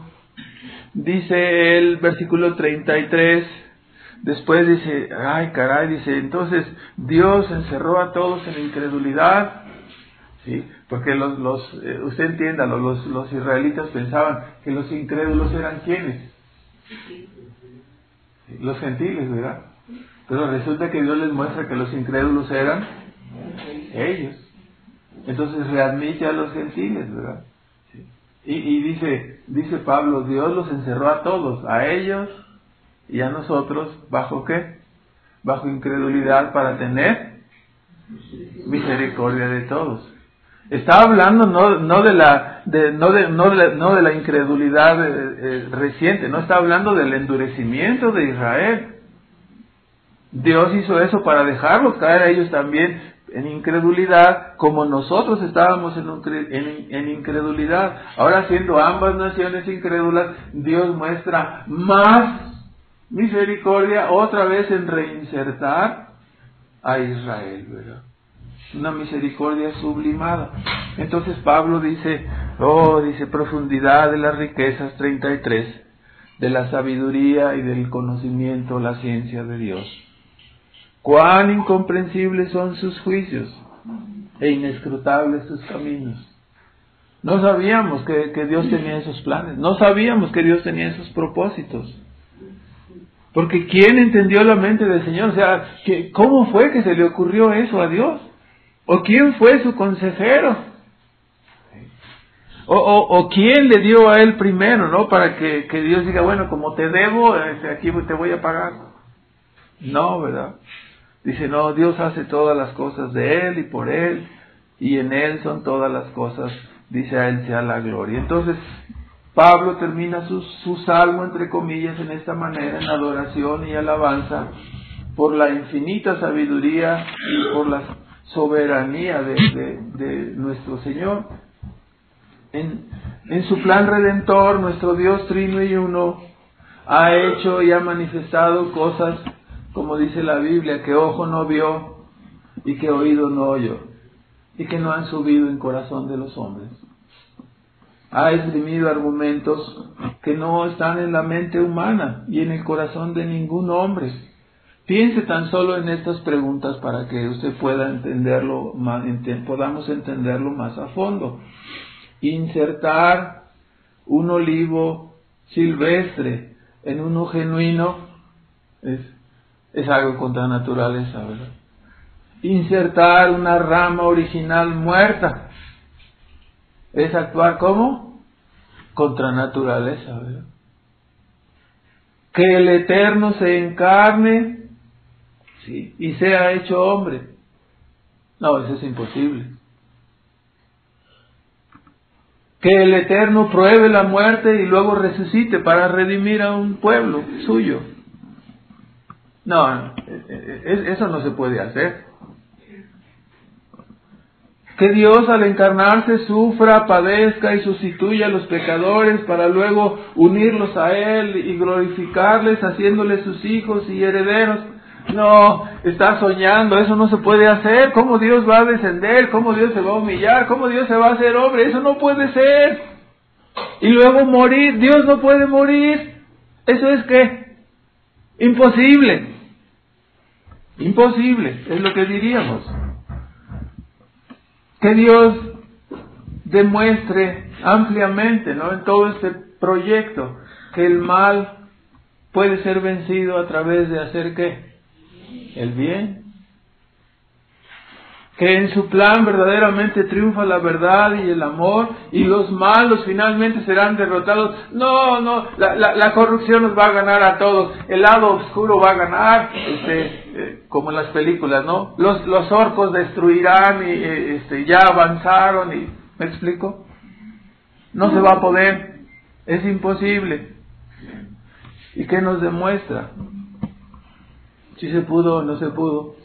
Dice el versículo treinta y tres. Después dice, ay caray, dice, entonces Dios encerró a todos en incredulidad, ¿sí? Porque los, los eh, usted entiéndalo, los, los israelitas pensaban que los incrédulos eran ¿quiénes? ¿Sí? Los gentiles, ¿verdad? Pero resulta que Dios les muestra que los incrédulos eran ellos. Entonces readmite a los gentiles, ¿verdad? ¿Sí? Y, y dice, dice Pablo, Dios los encerró a todos, a ellos y a nosotros, ¿bajo qué? Bajo incredulidad para tener misericordia de todos. Está hablando no, no de la de, no, de, no, de la, no de la incredulidad eh, eh, reciente, no está hablando del endurecimiento de Israel. Dios hizo eso para dejarlos caer a ellos también en incredulidad, como nosotros estábamos en, un, en, en incredulidad. Ahora, siendo ambas naciones incrédulas, Dios muestra más misericordia otra vez en reinsertar a Israel, ¿verdad? Una misericordia sublimada. Entonces Pablo dice, oh, dice, profundidad de las riquezas, treinta y tres, de la sabiduría y del conocimiento, la ciencia de Dios. Cuán incomprensibles son sus juicios e inescrutables sus caminos. No sabíamos que, que Dios tenía esos planes, no sabíamos que Dios tenía esos propósitos. Porque ¿quién entendió la mente del Señor? O sea, ¿qué, ¿cómo fue que se le ocurrió eso a Dios? ¿O quién fue su consejero? O, o, o quién le dio a él primero, ¿no? Para que, que Dios diga, bueno, como te debo, este, aquí te voy a pagar. No, ¿verdad? Dice, no, Dios hace todas las cosas de Él y por Él, y en Él son todas las cosas, dice, a Él sea la gloria. Entonces, Pablo termina su, su salmo, entre comillas, en esta manera, en adoración y alabanza, por la infinita sabiduría y por la soberanía de, de, de nuestro Señor. En, en su plan redentor, nuestro Dios trino y uno ha hecho y ha manifestado cosas, como dice la Biblia, que ojo no vio y que oído no oyó, y que no han subido en corazón de los hombres. Ha esgrimido argumentos que no están en la mente humana y en el corazón de ningún hombre. Piense tan solo en estas preguntas para que usted pueda entenderlo, podamos entenderlo más a fondo. Insertar un olivo silvestre en uno genuino es, es algo contra naturaleza, ¿verdad? Insertar una rama original muerta es actuar como contra naturaleza, ¿verdad? Que el Eterno se encarne, sí, y sea hecho hombre. No, eso es imposible. Que el Eterno pruebe la muerte y luego resucite para redimir a un pueblo suyo. No, eso no se puede hacer. Que Dios al encarnarse sufra, padezca y sustituya a los pecadores para luego unirlos a Él y glorificarles haciéndoles sus hijos y herederos. No, está soñando, eso no se puede hacer. ¿Cómo Dios va a descender? ¿Cómo Dios se va a humillar? ¿Cómo Dios se va a hacer hombre? Eso no puede ser. Y luego morir, Dios no puede morir. Eso es que imposible. Imposible, es lo que diríamos. Que Dios demuestre ampliamente, ¿no?, en todo este proyecto, que el mal puede ser vencido a través de hacer ¿qué? El bien. Que en su plan verdaderamente triunfa la verdad y el amor, y los malos finalmente serán derrotados. No, no, la, la, la corrupción nos va a ganar a todos, el lado oscuro va a ganar, este, eh, como en las películas, ¿no? Los, los orcos destruirán y eh, este, ya avanzaron, y ¿me explico? No se va a poder, es imposible. ¿Y qué nos demuestra? Si se pudo o no se pudo.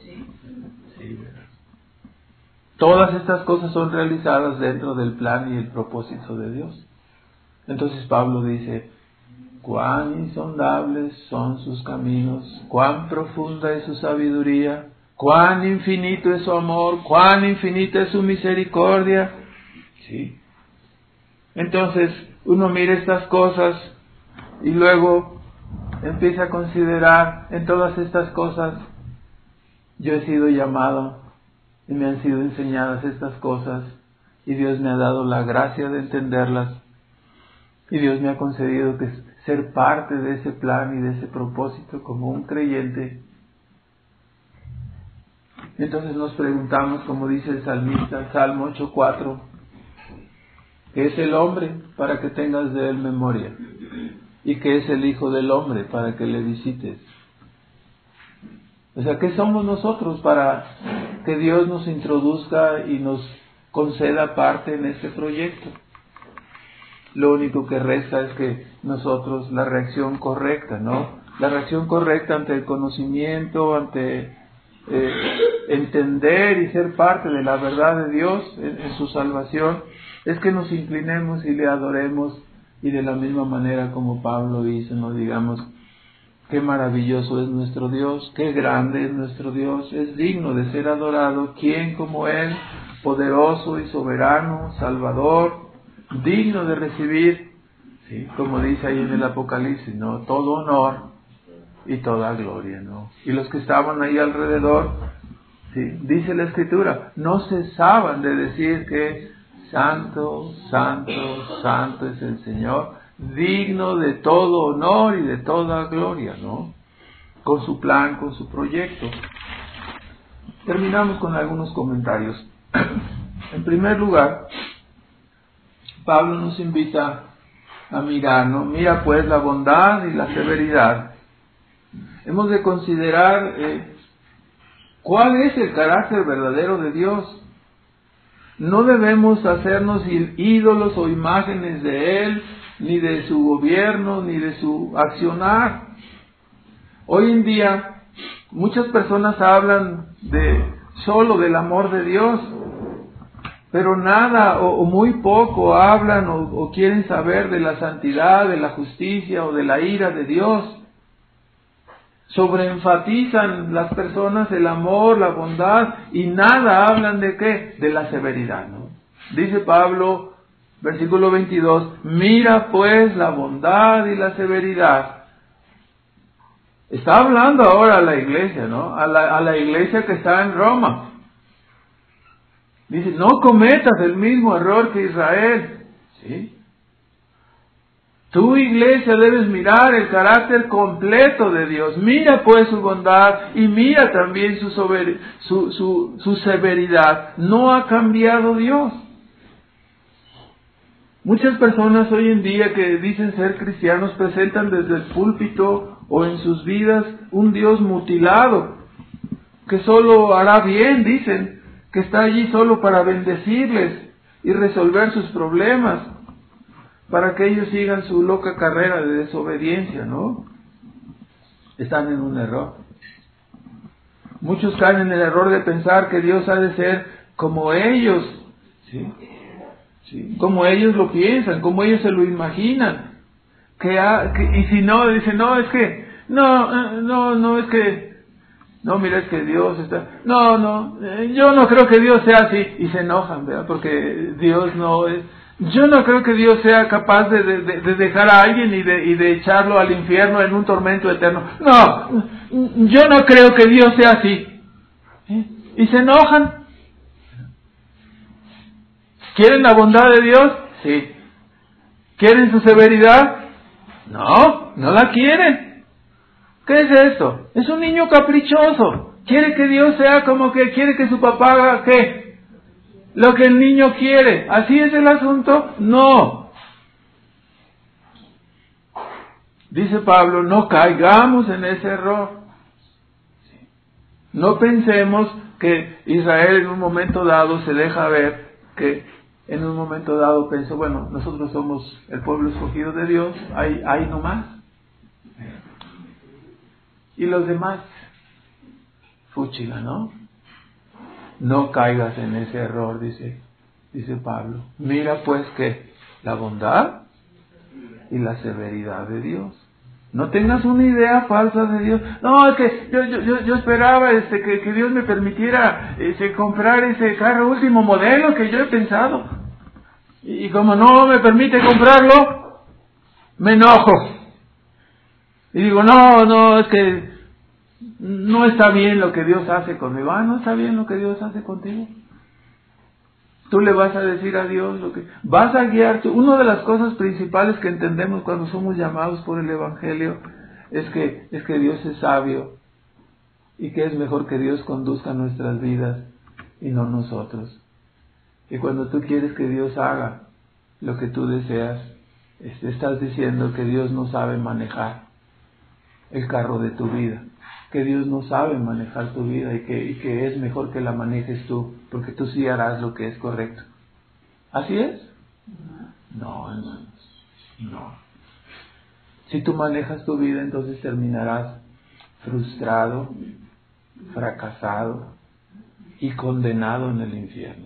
Todas estas cosas son realizadas dentro del plan y el propósito de Dios. Entonces Pablo dice, cuán insondables son sus caminos, cuán profunda es su sabiduría, cuán infinito es su amor, cuán infinita es su misericordia. Sí. Entonces uno mira estas cosas y luego empieza a considerar, en todas estas cosas yo he sido llamado y me han sido enseñadas estas cosas, y Dios me ha dado la gracia de entenderlas, y Dios me ha concedido que ser parte de ese plan y de ese propósito como un creyente. Entonces nos preguntamos, como dice el salmista, Salmo ocho cuatro, ¿qué es el hombre para que tengas de él memoria? ¿Y qué es el hijo del hombre para que le visites? O sea, ¿qué somos nosotros para que Dios nos introduzca y nos conceda parte en este proyecto? Lo único que resta es que nosotros, la reacción correcta, ¿no? La reacción correcta ante el conocimiento, ante eh, entender y ser parte de la verdad de Dios en, en su salvación, es que nos inclinemos y le adoremos, y de la misma manera como Pablo hizo, no digamos, qué maravilloso es nuestro Dios, qué grande es nuestro Dios, es digno de ser adorado. ¿Quién como Él, poderoso y soberano, Salvador, digno de recibir, ¿sí?, como dice ahí en el Apocalipsis, ¿no?, todo honor y toda gloria, ¿no? Y los que estaban ahí alrededor, ¿sí?, dice la Escritura, no cesaban de decir que santo, santo, santo es el Señor, digno de todo honor y de toda gloria, ¿no? Con su plan, con su proyecto. Terminamos con algunos comentarios. En primer lugar, Pablo nos invita a mirar, ¿no? Mira pues la bondad y la severidad. Hemos de considerar eh, cuál es el carácter verdadero de Dios. No debemos hacernos ídolos o imágenes de Él, ni de su gobierno, ni de su accionar. Hoy en día, muchas personas hablan de solo del amor de Dios, pero nada o, o muy poco hablan o, o quieren saber de la santidad, de la justicia o de la ira de Dios. Sobreenfatizan las personas el amor, la bondad, y nada hablan de qué, de la severidad, ¿no? Dice Pablo, versículo veintidós, mira pues la bondad y la severidad. Está hablando ahora a la iglesia, ¿no? A la, a la iglesia que está en Roma. Dice, no cometas el mismo error que Israel. ¿Sí? Tu iglesia debes mirar el carácter completo de Dios. Mira pues su bondad y mira también su, sober, su, su, su severidad. No ha cambiado Dios. Muchas personas hoy en día que dicen ser cristianos presentan desde el púlpito o en sus vidas un Dios mutilado, que solo hará bien, dicen, que está allí solo para bendecirles y resolver sus problemas, para que ellos sigan su loca carrera de desobediencia, ¿no? Están en un error. Muchos caen en el error de pensar que Dios ha de ser como ellos, ¿sí? ¿Sí? Como ellos lo piensan, como ellos se lo imaginan. Que, ha, que y si no, dicen, no, es que, no, no, no, es que, no, mira, es que Dios está, no, no, eh, yo no creo que Dios sea así, y se enojan, ¿verdad? Porque Dios no es, yo no creo que Dios sea capaz de, de, de dejar a alguien y de, y de echarlo al infierno en un tormento eterno. No, yo no creo que Dios sea así. ¿Eh? Y se enojan. ¿Quieren la bondad de Dios? Sí. ¿Quieren su severidad? No, no la quieren. ¿Qué es esto? Es un niño caprichoso. Quiere que Dios sea como que quiere que su papá haga ¿qué? Lo que el niño quiere. ¿Así es el asunto? No. Dice Pablo, no caigamos en ese error. No pensemos que Israel en un momento dado se deja ver que en un momento dado pensó, bueno, nosotros somos el pueblo escogido de Dios, ahí, ahí nomás. Y los demás, fúchila, ¿no? No caigas en ese error, dice, dice Pablo. Mira pues que la bondad y la severidad de Dios. No tengas una idea falsa de Dios. No, es que yo, yo, yo, yo esperaba este, que, que Dios me permitiera este, comprar ese carro último modelo que yo he pensado. Y, y como no me permite comprarlo, me enojo. Y digo, no, no, es que no está bien lo que Dios hace conmigo. Ah, no está bien lo que Dios hace contigo. Tú le vas a decir a Dios lo que... Vas a guiar... Tú. Una de las cosas principales que entendemos cuando somos llamados por el Evangelio es que, es que Dios es sabio y que es mejor que Dios conduzca nuestras vidas y no nosotros. Y cuando tú quieres que Dios haga lo que tú deseas, estás diciendo que Dios no sabe manejar el carro de tu vida, que Dios no sabe manejar tu vida y que, y que es mejor que la manejes tú, porque tú sí harás lo que es correcto. ¿Así es? No, hermanos, no. Si tú manejas tu vida, entonces terminarás frustrado, fracasado y condenado en el infierno.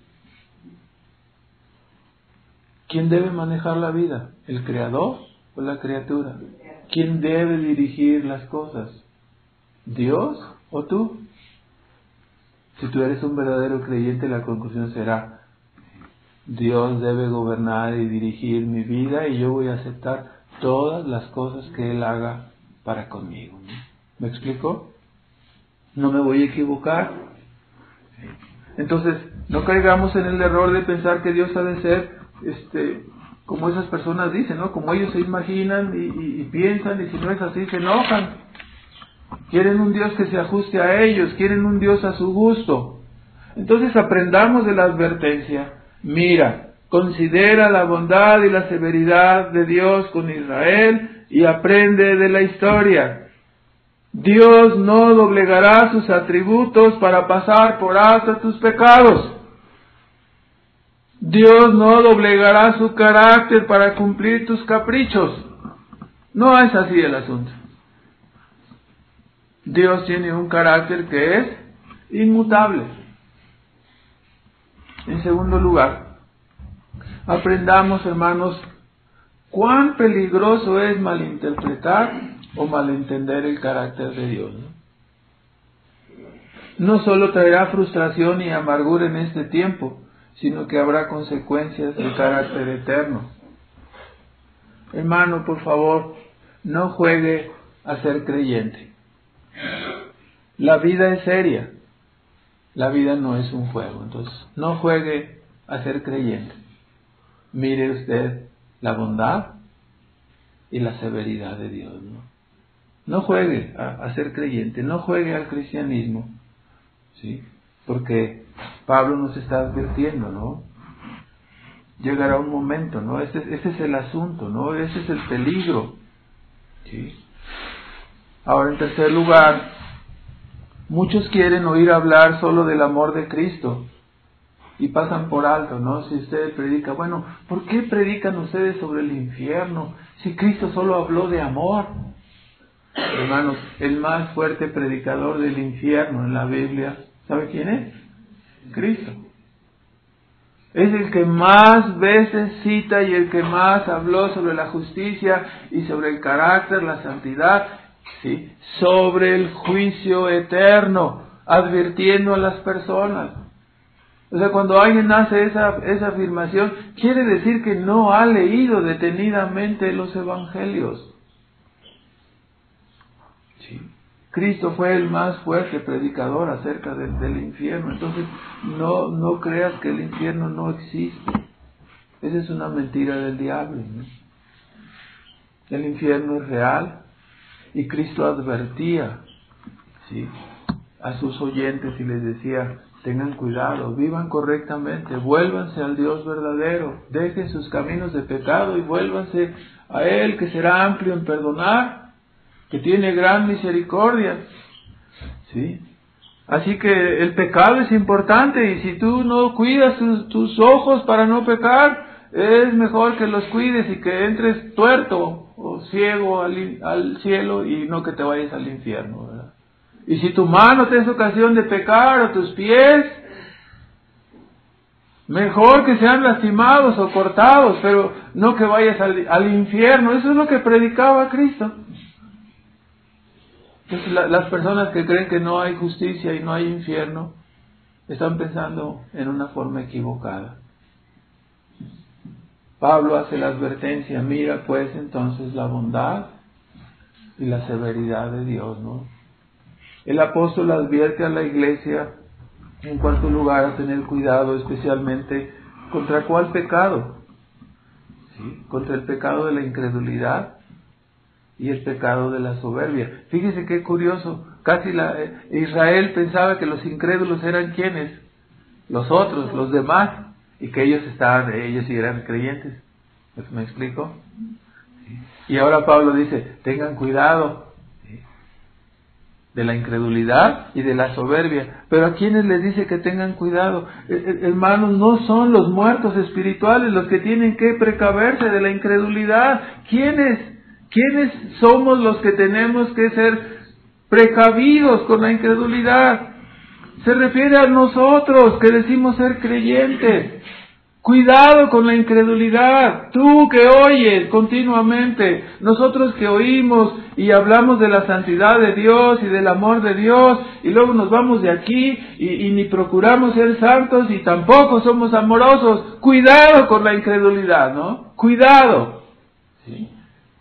¿Quién debe manejar la vida? ¿El Creador o la criatura? ¿Quién debe dirigir las cosas? ¿Dios o tú? Si tú eres un verdadero creyente, la conclusión será: Dios debe gobernar y dirigir mi vida y yo voy a aceptar todas las cosas que Él haga para conmigo. ¿Me explico? No me voy a equivocar. Entonces, no caigamos en el error de pensar que Dios ha de ser este, como esas personas dicen, ¿no? Como ellos se imaginan y, y, y piensan, y si no es así se enojan. Quieren un Dios que se ajuste a ellos, quieren un Dios a su gusto. Entonces aprendamos de la advertencia. Mira, considera la bondad y la severidad de Dios con Israel y aprende de la historia. Dios no doblegará sus atributos para pasar por alto tus pecados. Dios no doblegará su carácter para cumplir tus caprichos. No es así el asunto. Dios tiene un carácter que es inmutable. En segundo lugar, aprendamos, hermanos, cuán peligroso es malinterpretar o malentender el carácter de Dios. No solo traerá frustración y amargura en este tiempo, sino que habrá consecuencias de carácter eterno. Hermano, por favor, no juegue a ser creyente. La vida es seria. La vida no es un juego. Entonces, no juegue a ser creyente. Mire usted la bondad y la severidad de Dios, ¿no? No juegue a, a ser creyente. No juegue al cristianismo. ¿Sí? Porque Pablo nos está advirtiendo, ¿no? llegará un momento, ¿no? Ese, ese es el asunto, ¿no? Ese es el peligro. ¿Sí? Ahora, en tercer lugar, muchos quieren oír hablar solo del amor de Cristo y pasan por alto, ¿no? Si usted predica, bueno, ¿por qué predican ustedes sobre el infierno si Cristo solo habló de amor? Hermanos, el más fuerte predicador del infierno en la Biblia, ¿sabe quién es? Cristo. Es el que más veces cita y el que más habló sobre la justicia y sobre el carácter, la santidad, ¿sí? Sobre el juicio eterno, advirtiendo a las personas. O sea, cuando alguien hace esa, esa afirmación, quiere decir que no ha leído detenidamente los evangelios. Sí. Cristo fue el más fuerte predicador acerca del, del infierno. Entonces, no, no creas que el infierno no existe. Esa es una mentira del diablo, ¿no? El infierno es real y Cristo advertía, ¿sí?, a sus oyentes y les decía: tengan cuidado, vivan correctamente, vuélvanse al Dios verdadero, dejen sus caminos de pecado y vuélvanse a Él, que será amplio en perdonar, que tiene gran misericordia. ¿Sí? Así que el pecado es importante, y si tú no cuidas tus, tus ojos para no pecar, es mejor que los cuides y que entres tuerto o ciego al, al cielo y no que te vayas al infierno, ¿verdad? Y si tu mano te es ocasión de pecar, o tus pies, mejor que sean lastimados o cortados, pero no que vayas al, al infierno. Eso es lo que predicaba Cristo. Entonces, la, las personas que creen que no hay justicia y no hay infierno están pensando en una forma equivocada. Pablo hace la advertencia: mira pues entonces la bondad y la severidad de Dios, ¿no? El apóstol advierte a la iglesia, en cuarto lugar, a tener cuidado especialmente contra cuál pecado. ¿Sí? Contra el pecado de la incredulidad y el pecado de la soberbia. Fíjese qué curioso, casi la, eh, Israel pensaba que los incrédulos eran ¿quiénes? Los otros, los demás, y que ellos estaban, ellos sí eran creyentes. ¿Me explico? ¿Sí? Y ahora Pablo dice: tengan cuidado, ¿sí?, de la incredulidad y de la soberbia. Pero ¿a quiénes les dice que tengan cuidado? Eh, hermanos, no son los muertos espirituales los que tienen que precaverse de la incredulidad. ¿Quiénes? ¿Quiénes somos los que tenemos que ser precavidos con la incredulidad? Se refiere a nosotros, que decimos ser creyentes. Cuidado con la incredulidad. Tú que oyes continuamente, nosotros que oímos y hablamos de la santidad de Dios y del amor de Dios, y luego nos vamos de aquí y, y ni procuramos ser santos y tampoco somos amorosos. Cuidado con la incredulidad, ¿no? Cuidado. ¿Sí?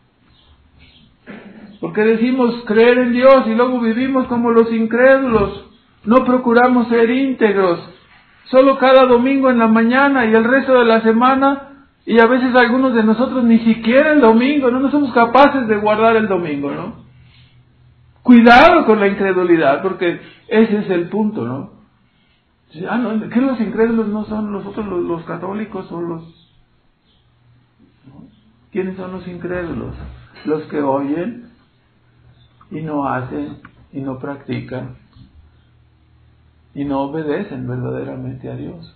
Porque decimos creer en Dios y luego vivimos como los incrédulos. No procuramos ser íntegros. Solo cada domingo en la mañana y el resto de la semana, y a veces algunos de nosotros ni siquiera el domingo, no, no somos capaces de guardar el domingo, ¿no? Cuidado con la incredulidad, porque ese es el punto, ¿no? Ah, no, ¿qué los incrédulos no son nosotros los, los católicos o los... ¿no? ¿Quiénes son los incrédulos? Los que oyen y no hacen y no practican y no obedecen verdaderamente a Dios.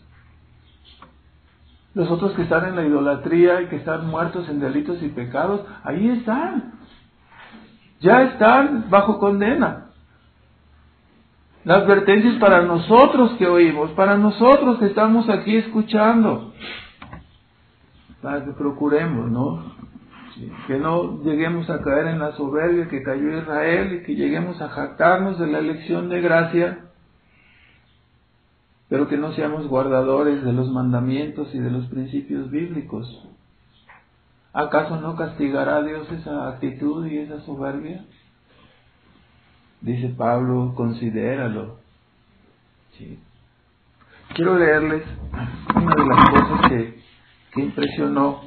Los otros que están en la idolatría y que están muertos en delitos y pecados, ahí están. Ya están bajo condena. La advertencia es para nosotros que oímos, para nosotros que estamos aquí escuchando, para que procuremos, ¿no? Sí, que no lleguemos a caer en la soberbia que cayó Israel y que lleguemos a jactarnos de la elección de gracia, pero que no seamos guardadores de los mandamientos y de los principios bíblicos. ¿Acaso no castigará Dios esa actitud y esa soberbia? Dice Pablo, considéralo. Sí. Quiero leerles una de las cosas que, que impresionó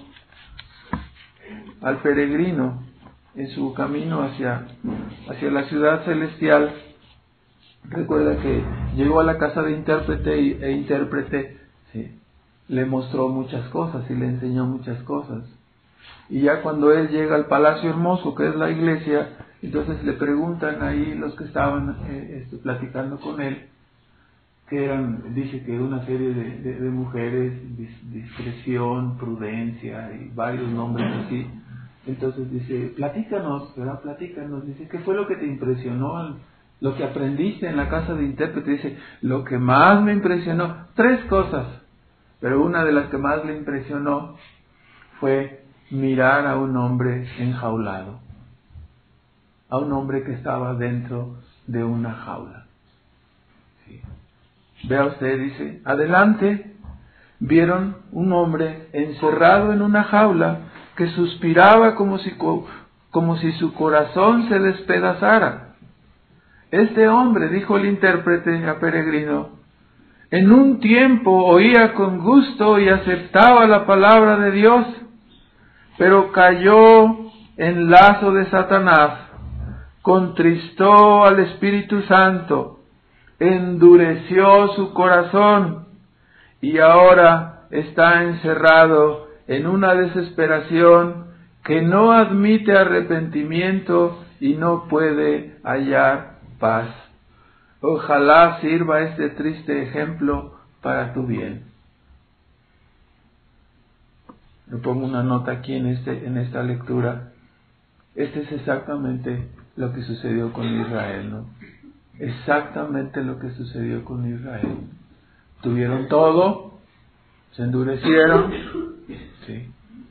al peregrino en su camino hacia, hacia la ciudad celestial. Recuerda que llegó a la casa de intérprete e intérprete, ¿sí?, le mostró muchas cosas y le enseñó muchas cosas. Y ya cuando él llega al Palacio Hermoso, que es la iglesia, entonces le preguntan ahí los que estaban eh, este, platicando con él, que eran, dice que una serie de, de, de mujeres, dis, discreción, prudencia y varios nombres así. Entonces dice, platícanos, ¿verdad? Platícanos. Dice, ¿qué fue lo que te impresionó? Lo que aprendiste en la casa de intérprete. Dice, lo que más me impresionó, tres cosas, pero una de las que más le impresionó fue mirar a un hombre enjaulado, a un hombre que estaba dentro de una jaula. Sí. Vea usted, dice, adelante, vieron un hombre encerrado en una jaula que suspiraba como si, como si su corazón se despedazara. Este hombre, dijo el intérprete a Peregrino, en un tiempo oía con gusto y aceptaba la palabra de Dios, pero cayó en lazo de Satanás, contristó al Espíritu Santo, endureció su corazón y ahora está encerrado en una desesperación que no admite arrepentimiento y no puede hallar paz. Ojalá sirva este triste ejemplo para tu bien. Le pongo una nota aquí en, este, en esta lectura. Este es exactamente lo que sucedió con Israel, ¿no? Exactamente lo que sucedió con Israel. Tuvieron todo, se endurecieron, sí.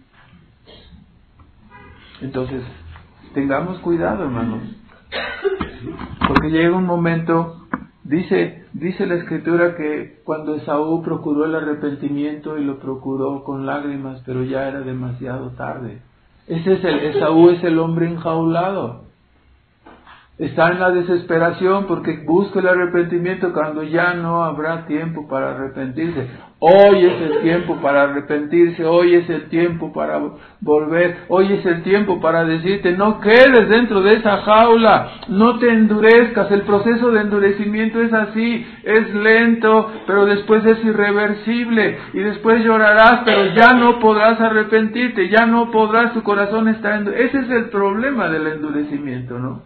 Entonces, tengamos cuidado, hermanos, porque llega un momento, dice, dice la Escritura que cuando Esaú procuró el arrepentimiento y lo procuró con lágrimas, pero ya era demasiado tarde. Ese es el, Esaú es el hombre enjaulado. Está en la desesperación porque busca el arrepentimiento cuando ya no habrá tiempo para arrepentirse. Hoy es el tiempo para arrepentirse, hoy es el tiempo para volver, hoy es el tiempo para decirte, no quedes dentro de esa jaula, no te endurezcas. El proceso de endurecimiento es así, es lento, pero después es irreversible, y después llorarás, pero ya no podrás arrepentirte, ya no podrás, tu corazón está endurecido. Ese es el problema del endurecimiento, ¿no?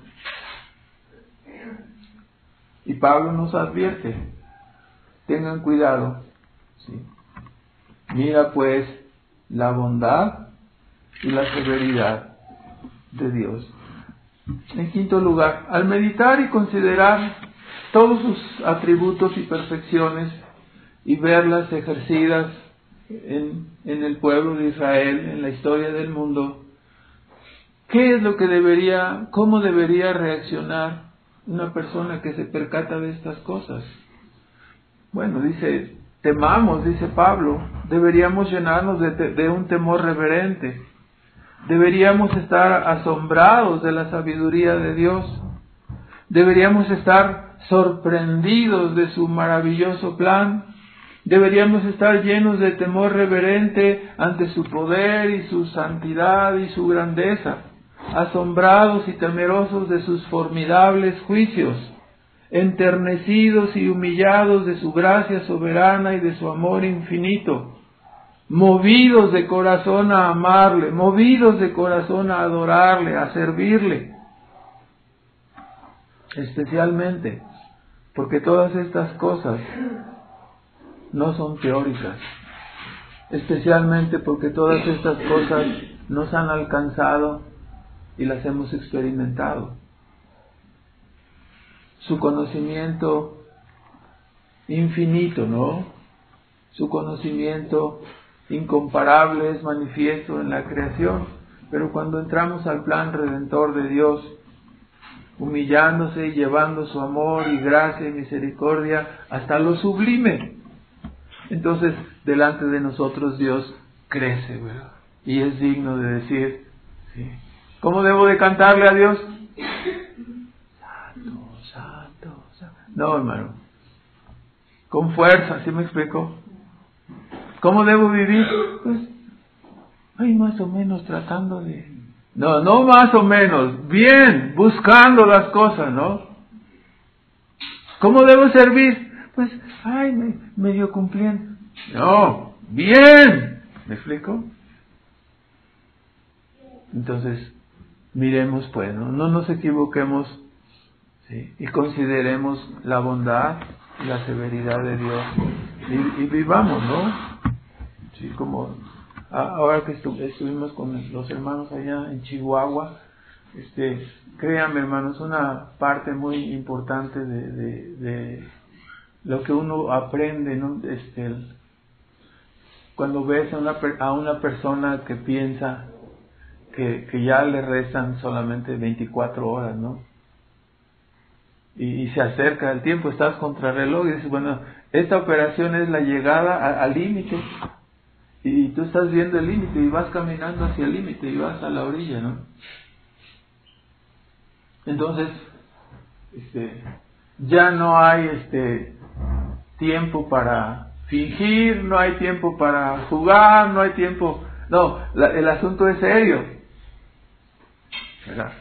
Y Pablo nos advierte, tengan cuidado, ¿sí? Mira pues la bondad y la severidad de Dios. En quinto lugar, al meditar y considerar todos sus atributos y perfecciones y verlas ejercidas en, en el pueblo de Israel, en la historia del mundo, ¿qué es lo que debería, cómo debería reaccionar una persona que se percata de estas cosas? Bueno, dice, temamos, dice Pablo, deberíamos llenarnos de, de un temor reverente, deberíamos estar asombrados de la sabiduría de Dios, deberíamos estar sorprendidos de su maravilloso plan, deberíamos estar llenos de temor reverente ante su poder y su santidad y su grandeza, asombrados y temerosos de sus formidables juicios, enternecidos y humillados de su gracia soberana y de su amor infinito, movidos de corazón a amarle, movidos de corazón a adorarle, a servirle, especialmente porque todas estas cosas no son teóricas, especialmente porque todas estas cosas nos han alcanzado y las hemos experimentado. Su conocimiento infinito, ¿no? Su conocimiento incomparable es manifiesto en la creación, pero cuando entramos al plan redentor de Dios, humillándose y llevando su amor y gracia y misericordia hasta lo sublime, entonces delante de nosotros Dios crece, ¿verdad? Y es digno de decir, sí. ¿Cómo debo de cantarle a Dios? Santo, santo, santo. No, hermano. Con fuerza, ¿sí me explico? ¿Cómo debo vivir? Pues, ay, más o menos tratando de... No, no más o menos. Bien, buscando las cosas, ¿no? ¿Cómo debo servir? Pues, ay, me, medio cumpliendo. No, bien. ¿Me explico? Entonces, miremos pues, no, no nos equivoquemos, ¿sí? Y consideremos la bondad y la severidad de Dios y, y vivamos, ¿no? Sí, como ahora que estu- estuvimos con los hermanos allá en Chihuahua, este, créanme hermanos, una parte muy importante de, de, de lo que uno aprende, ¿no? Este, cuando ves a una, a una persona que piensa que, que ya le restan solamente veinticuatro horas, ¿no? Y, y se acerca el tiempo, estás contra reloj y dices, bueno, esta operación es la llegada al límite. Y tú estás viendo el límite y vas caminando hacia el límite y vas a la orilla, ¿no? Entonces, este, ya no hay este tiempo para fingir, no hay tiempo para jugar, no hay tiempo... No, la, el asunto es serio, ¿verdad?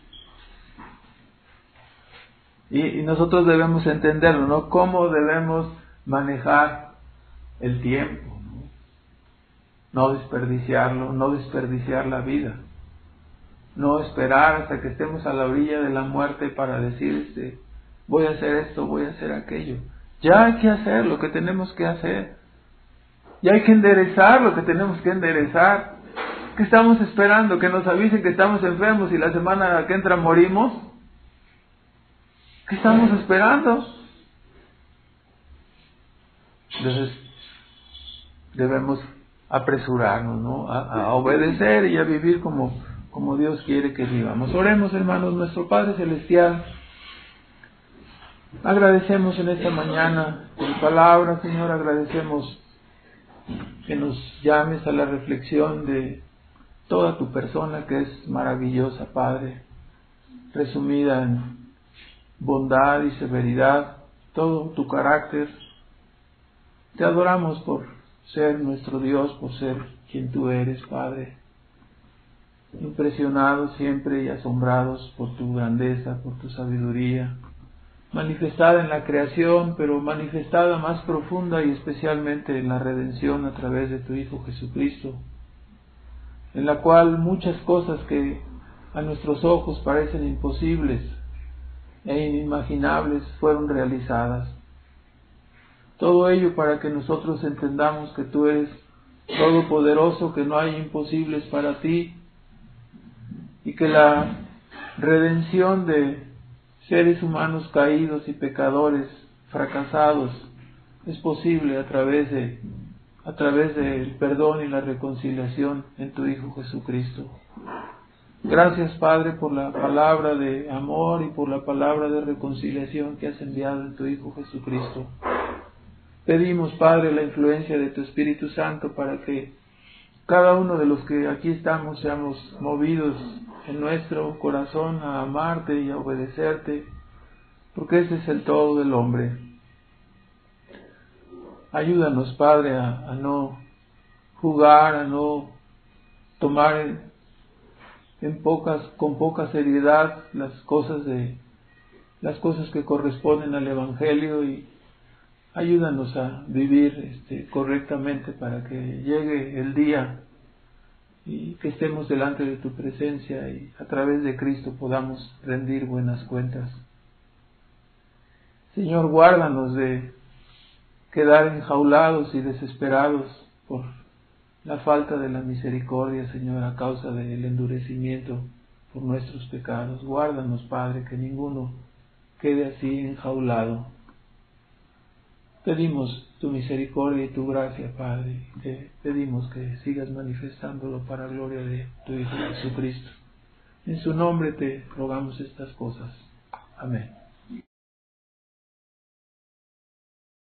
Y, y nosotros debemos entenderlo, ¿no? Cómo debemos manejar el tiempo, ¿no? No desperdiciarlo, no desperdiciar la vida. No esperar hasta que estemos a la orilla de la muerte para decir, este, voy a hacer esto, voy a hacer aquello. Ya hay que hacer lo que tenemos que hacer. Ya hay que enderezar lo que tenemos que enderezar. ¿Qué estamos esperando? ¿Que nos avisen que estamos enfermos y la semana que entra morimos? ¿Qué estamos esperando? Entonces, debemos apresurarnos, ¿no? A, a obedecer y a vivir como, como Dios quiere que vivamos. Oremos, hermanos, nuestro Padre Celestial. Agradecemos en esta mañana por tu palabra, Señor. Agradecemos que nos llames a la reflexión de toda tu persona, que es maravillosa, Padre, resumida en bondad y severidad, todo tu carácter. Te adoramos por ser nuestro Dios, por ser quien tú eres, Padre. Impresionados siempre y asombrados por tu grandeza, por tu sabiduría, manifestada en la creación, pero manifestada más profunda y especialmente en la redención a través de tu Hijo Jesucristo, en la cual muchas cosas que a nuestros ojos parecen imposibles e inimaginables fueron realizadas. Todo ello para que nosotros entendamos que tú eres todopoderoso, que no hay imposibles para ti, y que la redención de seres humanos caídos y pecadores fracasados es posible a través de a través del perdón y la reconciliación en tu Hijo Jesucristo. Gracias, Padre, por la palabra de amor y por la palabra de reconciliación que has enviado en tu Hijo Jesucristo. Pedimos, Padre, la influencia de tu Espíritu Santo para que cada uno de los que aquí estamos seamos movidos en nuestro corazón a amarte y a obedecerte, porque ese es el todo del hombre. Ayúdanos, Padre, a, a no jugar, a no tomar en, en pocas, con poca seriedad las cosas de las cosas que corresponden al Evangelio, y ayúdanos a vivir este, correctamente para que llegue el día y que estemos delante de tu presencia y a través de Cristo podamos rendir buenas cuentas. Señor, guárdanos de quedar enjaulados y desesperados por la falta de la misericordia, Señor, a causa del endurecimiento por nuestros pecados. Guárdanos, Padre, que ninguno quede así enjaulado. Pedimos tu misericordia y tu gracia, Padre. Te pedimos que sigas manifestándolo para gloria de tu Hijo Jesucristo. En su nombre te rogamos estas cosas. Amén.